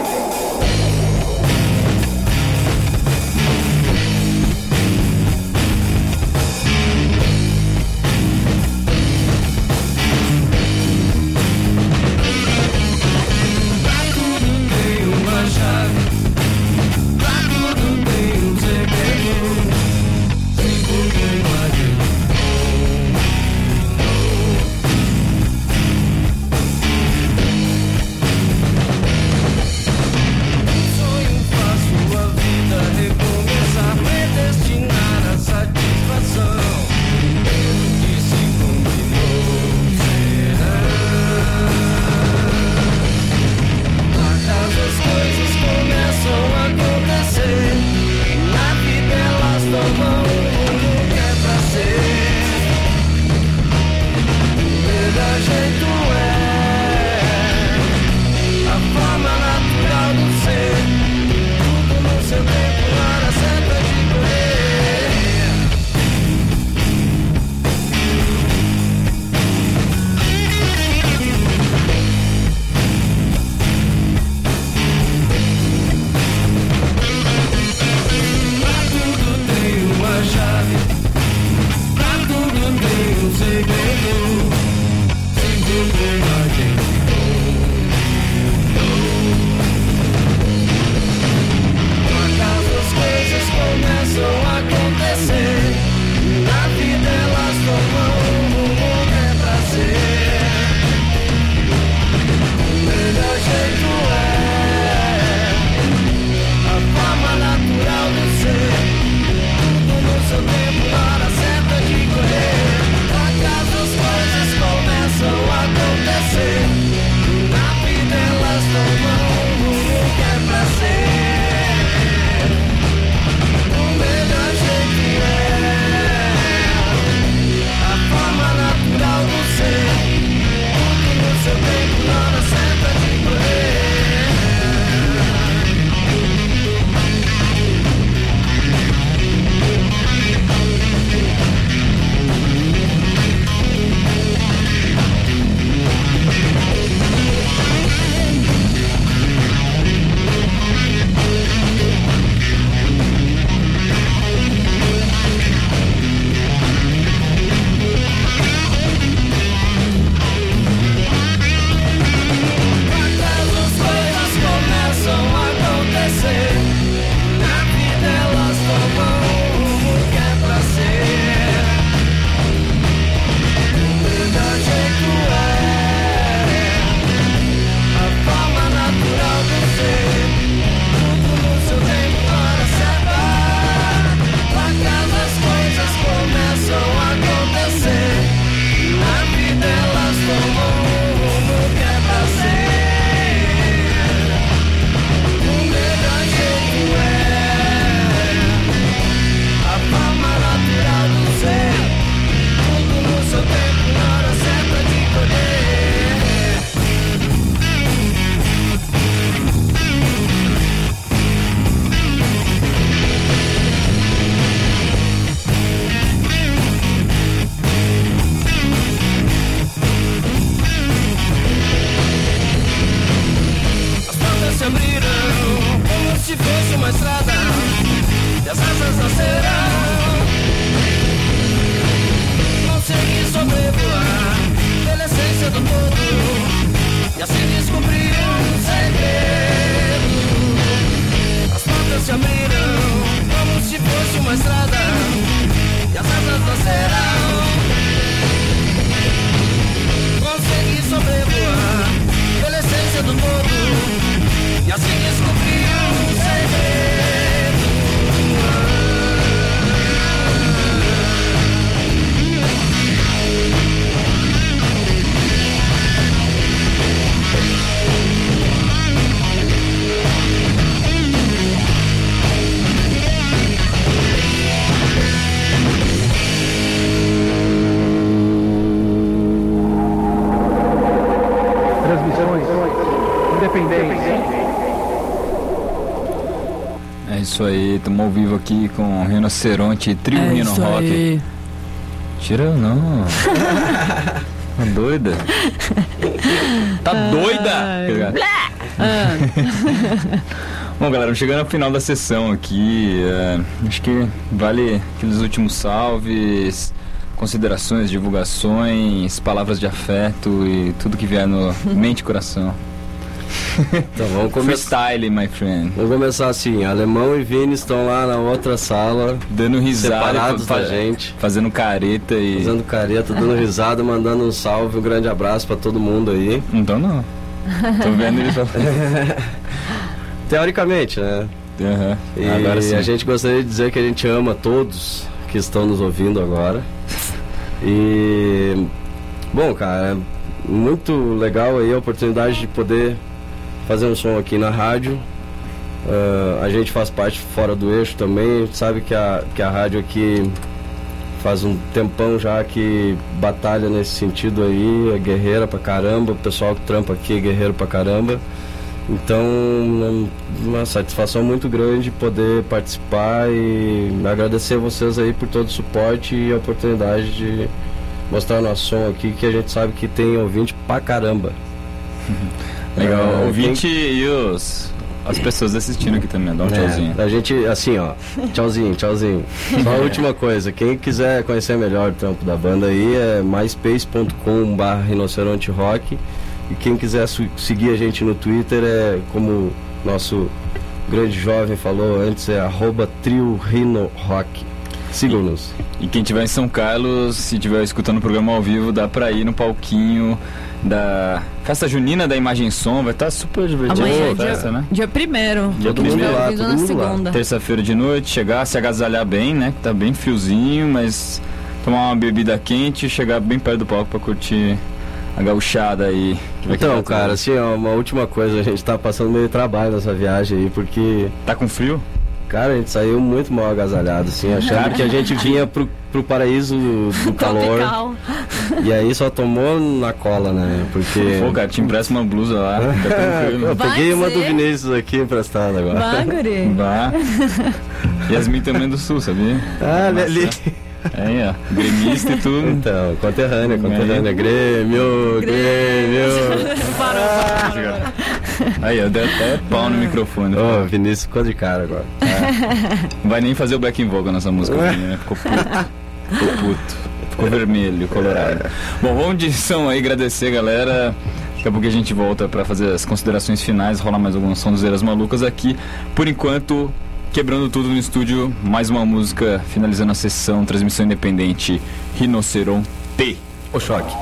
isso aí, estamos ao vivo aqui com o Rinoceronte, Trio Rino Rock. Aí. Tira não. Tá doida? Tá doida? Bom, galera, chegando ao final da sessão aqui, acho que vale aqueles últimos salves, considerações, divulgações, palavras de afeto e tudo que vier no mente e coração. Então vamos começar. Freestyle, my friend. Vamos começar assim, Alemão e Vini estão lá na outra sala, dando risada, separados da gente, fazendo careta, dando risada, mandando um salve, um grande abraço pra todo mundo aí. Então não. Tô vendo eles teoricamente, né? Uhum. E agora sim. A gente gostaria de dizer que a gente ama todos que estão nos ouvindo agora. E bom, cara, muito legal aí a oportunidade de poder fazer um som aqui na rádio. A gente faz parte fora do eixo também, sabe que a rádio aqui faz um tempão já que batalha nesse sentido aí, é guerreira pra caramba, o pessoal que trampa aqui é guerreiro pra caramba. Então, uma satisfação muito grande poder participar e agradecer a vocês aí por todo o suporte e a oportunidade de mostrar nosso som aqui, que a gente sabe que tem ouvinte pra caramba. Legal, ouvinte e as pessoas assistindo aqui também, dá um tchauzinho. A gente, assim, ó, tchauzinho. Só a última coisa, quem quiser conhecer melhor o trampo da banda aí é myspace.com/rinoceronterock. E quem quiser seguir a gente no Twitter é, como nosso grande jovem falou antes, é @TrioRhinoRock. Sigam-nos. E quem estiver em São Carlos, se estiver escutando o programa ao vivo, dá pra ir no palquinho da Festa Junina da Imagem Som. Vai estar super divertido amanhã, a festa, né? Dia 1º. Todo mundo lá, todo mundo segunda. lá. Terça-feira de noite, chegar, se agasalhar bem, né? Que tá bem friozinho, mas tomar uma bebida quente e chegar bem perto do palco pra curtir a gauchada aí. Então, cara, assim, ó, uma última coisa, a gente tá passando meio trabalho nessa viagem aí, porque... Tá com frio? Cara, a gente saiu muito mal agasalhado, assim, achando que a gente vinha pro paraíso do calor. E aí só tomou na cola, né? Porque... Pô, cara, te empresta uma blusa lá. Eu peguei uma do Vinícius aqui emprestada agora. Vai, guri. Vá. Yasmin também do Sul, sabia? Ali. É, ó, gremista e tudo. Então, conterrânea, Grêmio. Parou. Aí, eu dei até pau no microfone. Ô, Vinícius ficou de cara agora. Não vai nem fazer o Black in Vogue nessa música, né? Ficou puto. Ficou vermelho, colorado. Bom, vamos de som aí, agradecer, galera. Daqui a pouco a gente volta pra fazer as considerações finais, rolar mais algumas sonzeiras malucas aqui. Por enquanto, quebrando tudo no estúdio, mais uma música, finalizando a sessão, transmissão independente, Rinoceronte. O choque.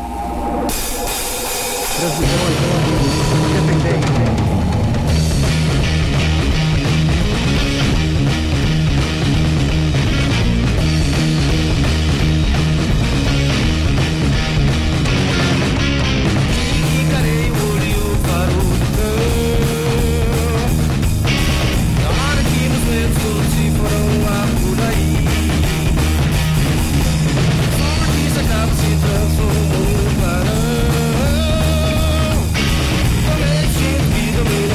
Transformou um clarão. Comete vida.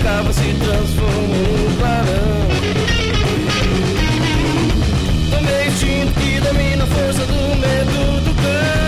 acaba se transformando num clarão. Tomei o instinto que domina a força do medo do cão.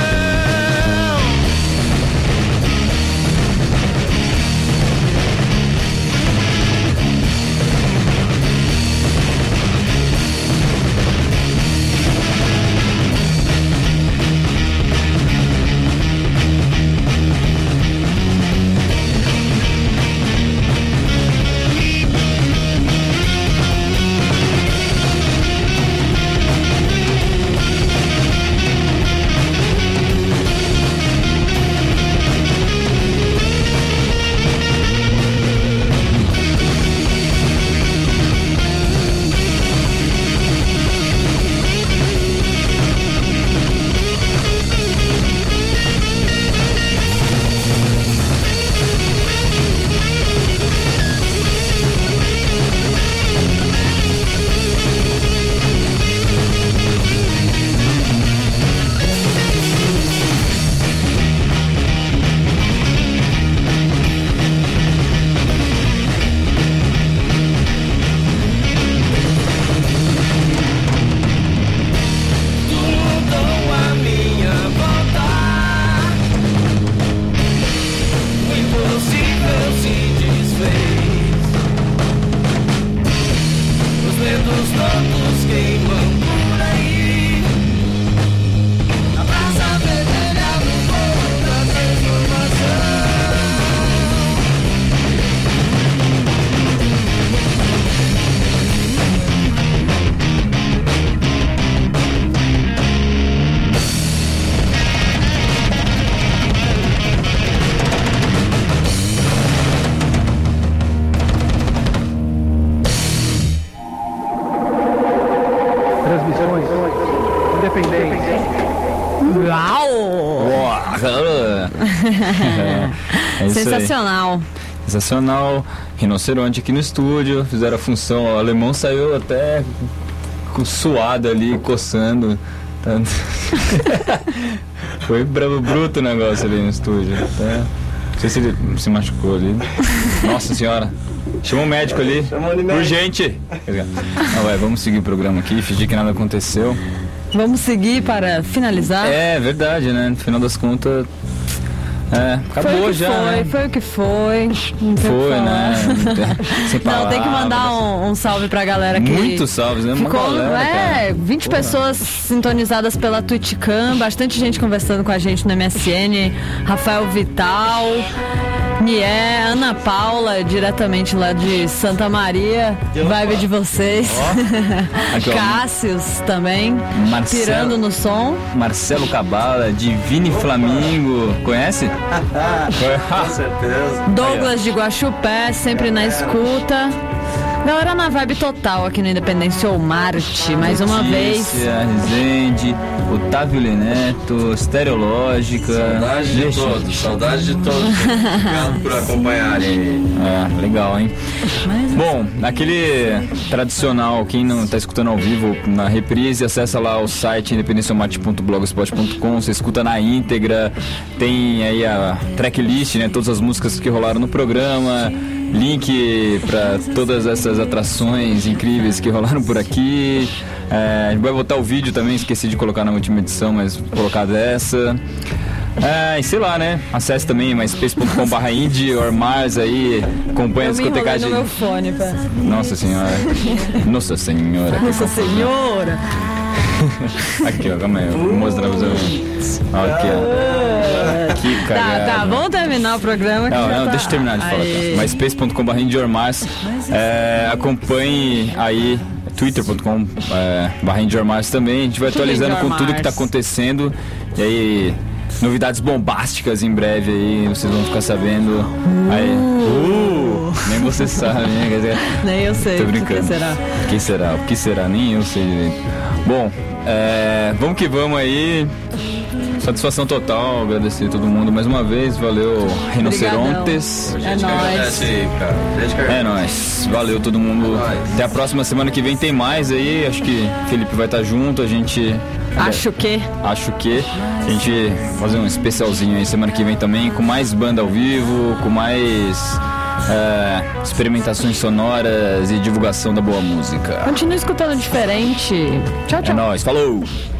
Sensacional. Sensacional. Rinoceronte aqui no estúdio, fizeram a função. O alemão saiu até suado ali, coçando. Foi bruto o negócio ali no estúdio. Até... Não sei se ele se machucou ali. Nossa senhora. Chama um médico ali. Urgente. Não, vai, vamos seguir o programa aqui, fingir que nada aconteceu. Vamos seguir para finalizar? É verdade, né? No final das contas. Acabou já. Foi o que foi. Foi, né? Sem palavras. Não, tem que mandar um salve pra galera que. Muitos salves, né? Uma galera, 20 pessoas sintonizadas pela Twitchcam, bastante gente conversando com a gente no MSN. Rafael Vital, Nié, Ana Paula, diretamente lá de Santa Maria. Vibe de vocês. Aqui, Cássius também. Pirando no som. Marcelo Cabala, Divine Flamingo. Conhece? Com certeza. Douglas de Guaxupé, sempre na escuta. Galera na vibe total aqui no Independência ou Marte, mais uma vez. Rezende, Otávio Leneto, Estereológica. Saudade de todos. Obrigado por acompanharem. Legal, hein? Bom, aquele tradicional, quem não tá escutando ao vivo, na reprise, acessa lá o site independenciamarte.blogspot.com, você escuta na íntegra, tem aí a tracklist, né? Todas as músicas que rolaram no programa. Link para todas essas atrações incríveis que rolaram por aqui. A gente vai botar o vídeo também, esqueci de colocar na última edição, mas vou colocar dessa. E sei lá, né? Acesse também myspace.com/indie or Mars aí, acompanha a discotecagem. No meu fone, pá. Nossa senhora. Nossa senhora. Nossa senhora. Aqui, ó, calma aí, eu vou mostrar pra você. Aqui, ó. Que cagada. Tá, vamos terminar o programa. Não, deixa eu terminar de falar. Tá? myspace.com/indiormars. Acompanhe aí twitter.com/indiormars também. A gente vai atualizando com tudo que tá acontecendo. E aí, novidades bombásticas em breve aí, vocês vão ficar sabendo. Nem você sabe, né? Quer dizer, nem eu sei. Tô brincando. O que será? Nem eu sei direito. Bom, vamos que vamos aí. Satisfação total, agradecer a todo mundo mais uma vez. Valeu, Rinocerontes. É nóis. É nóis. Valeu todo mundo. Até a próxima semana que vem tem mais aí. Acho que o Felipe vai estar junto. A gente. Acho que. A gente fazer um especialzinho aí semana que vem também, com mais banda ao vivo, com mais experimentações sonoras e divulgação da boa música. Continue escutando diferente. Tchau, tchau. É nóis, falou!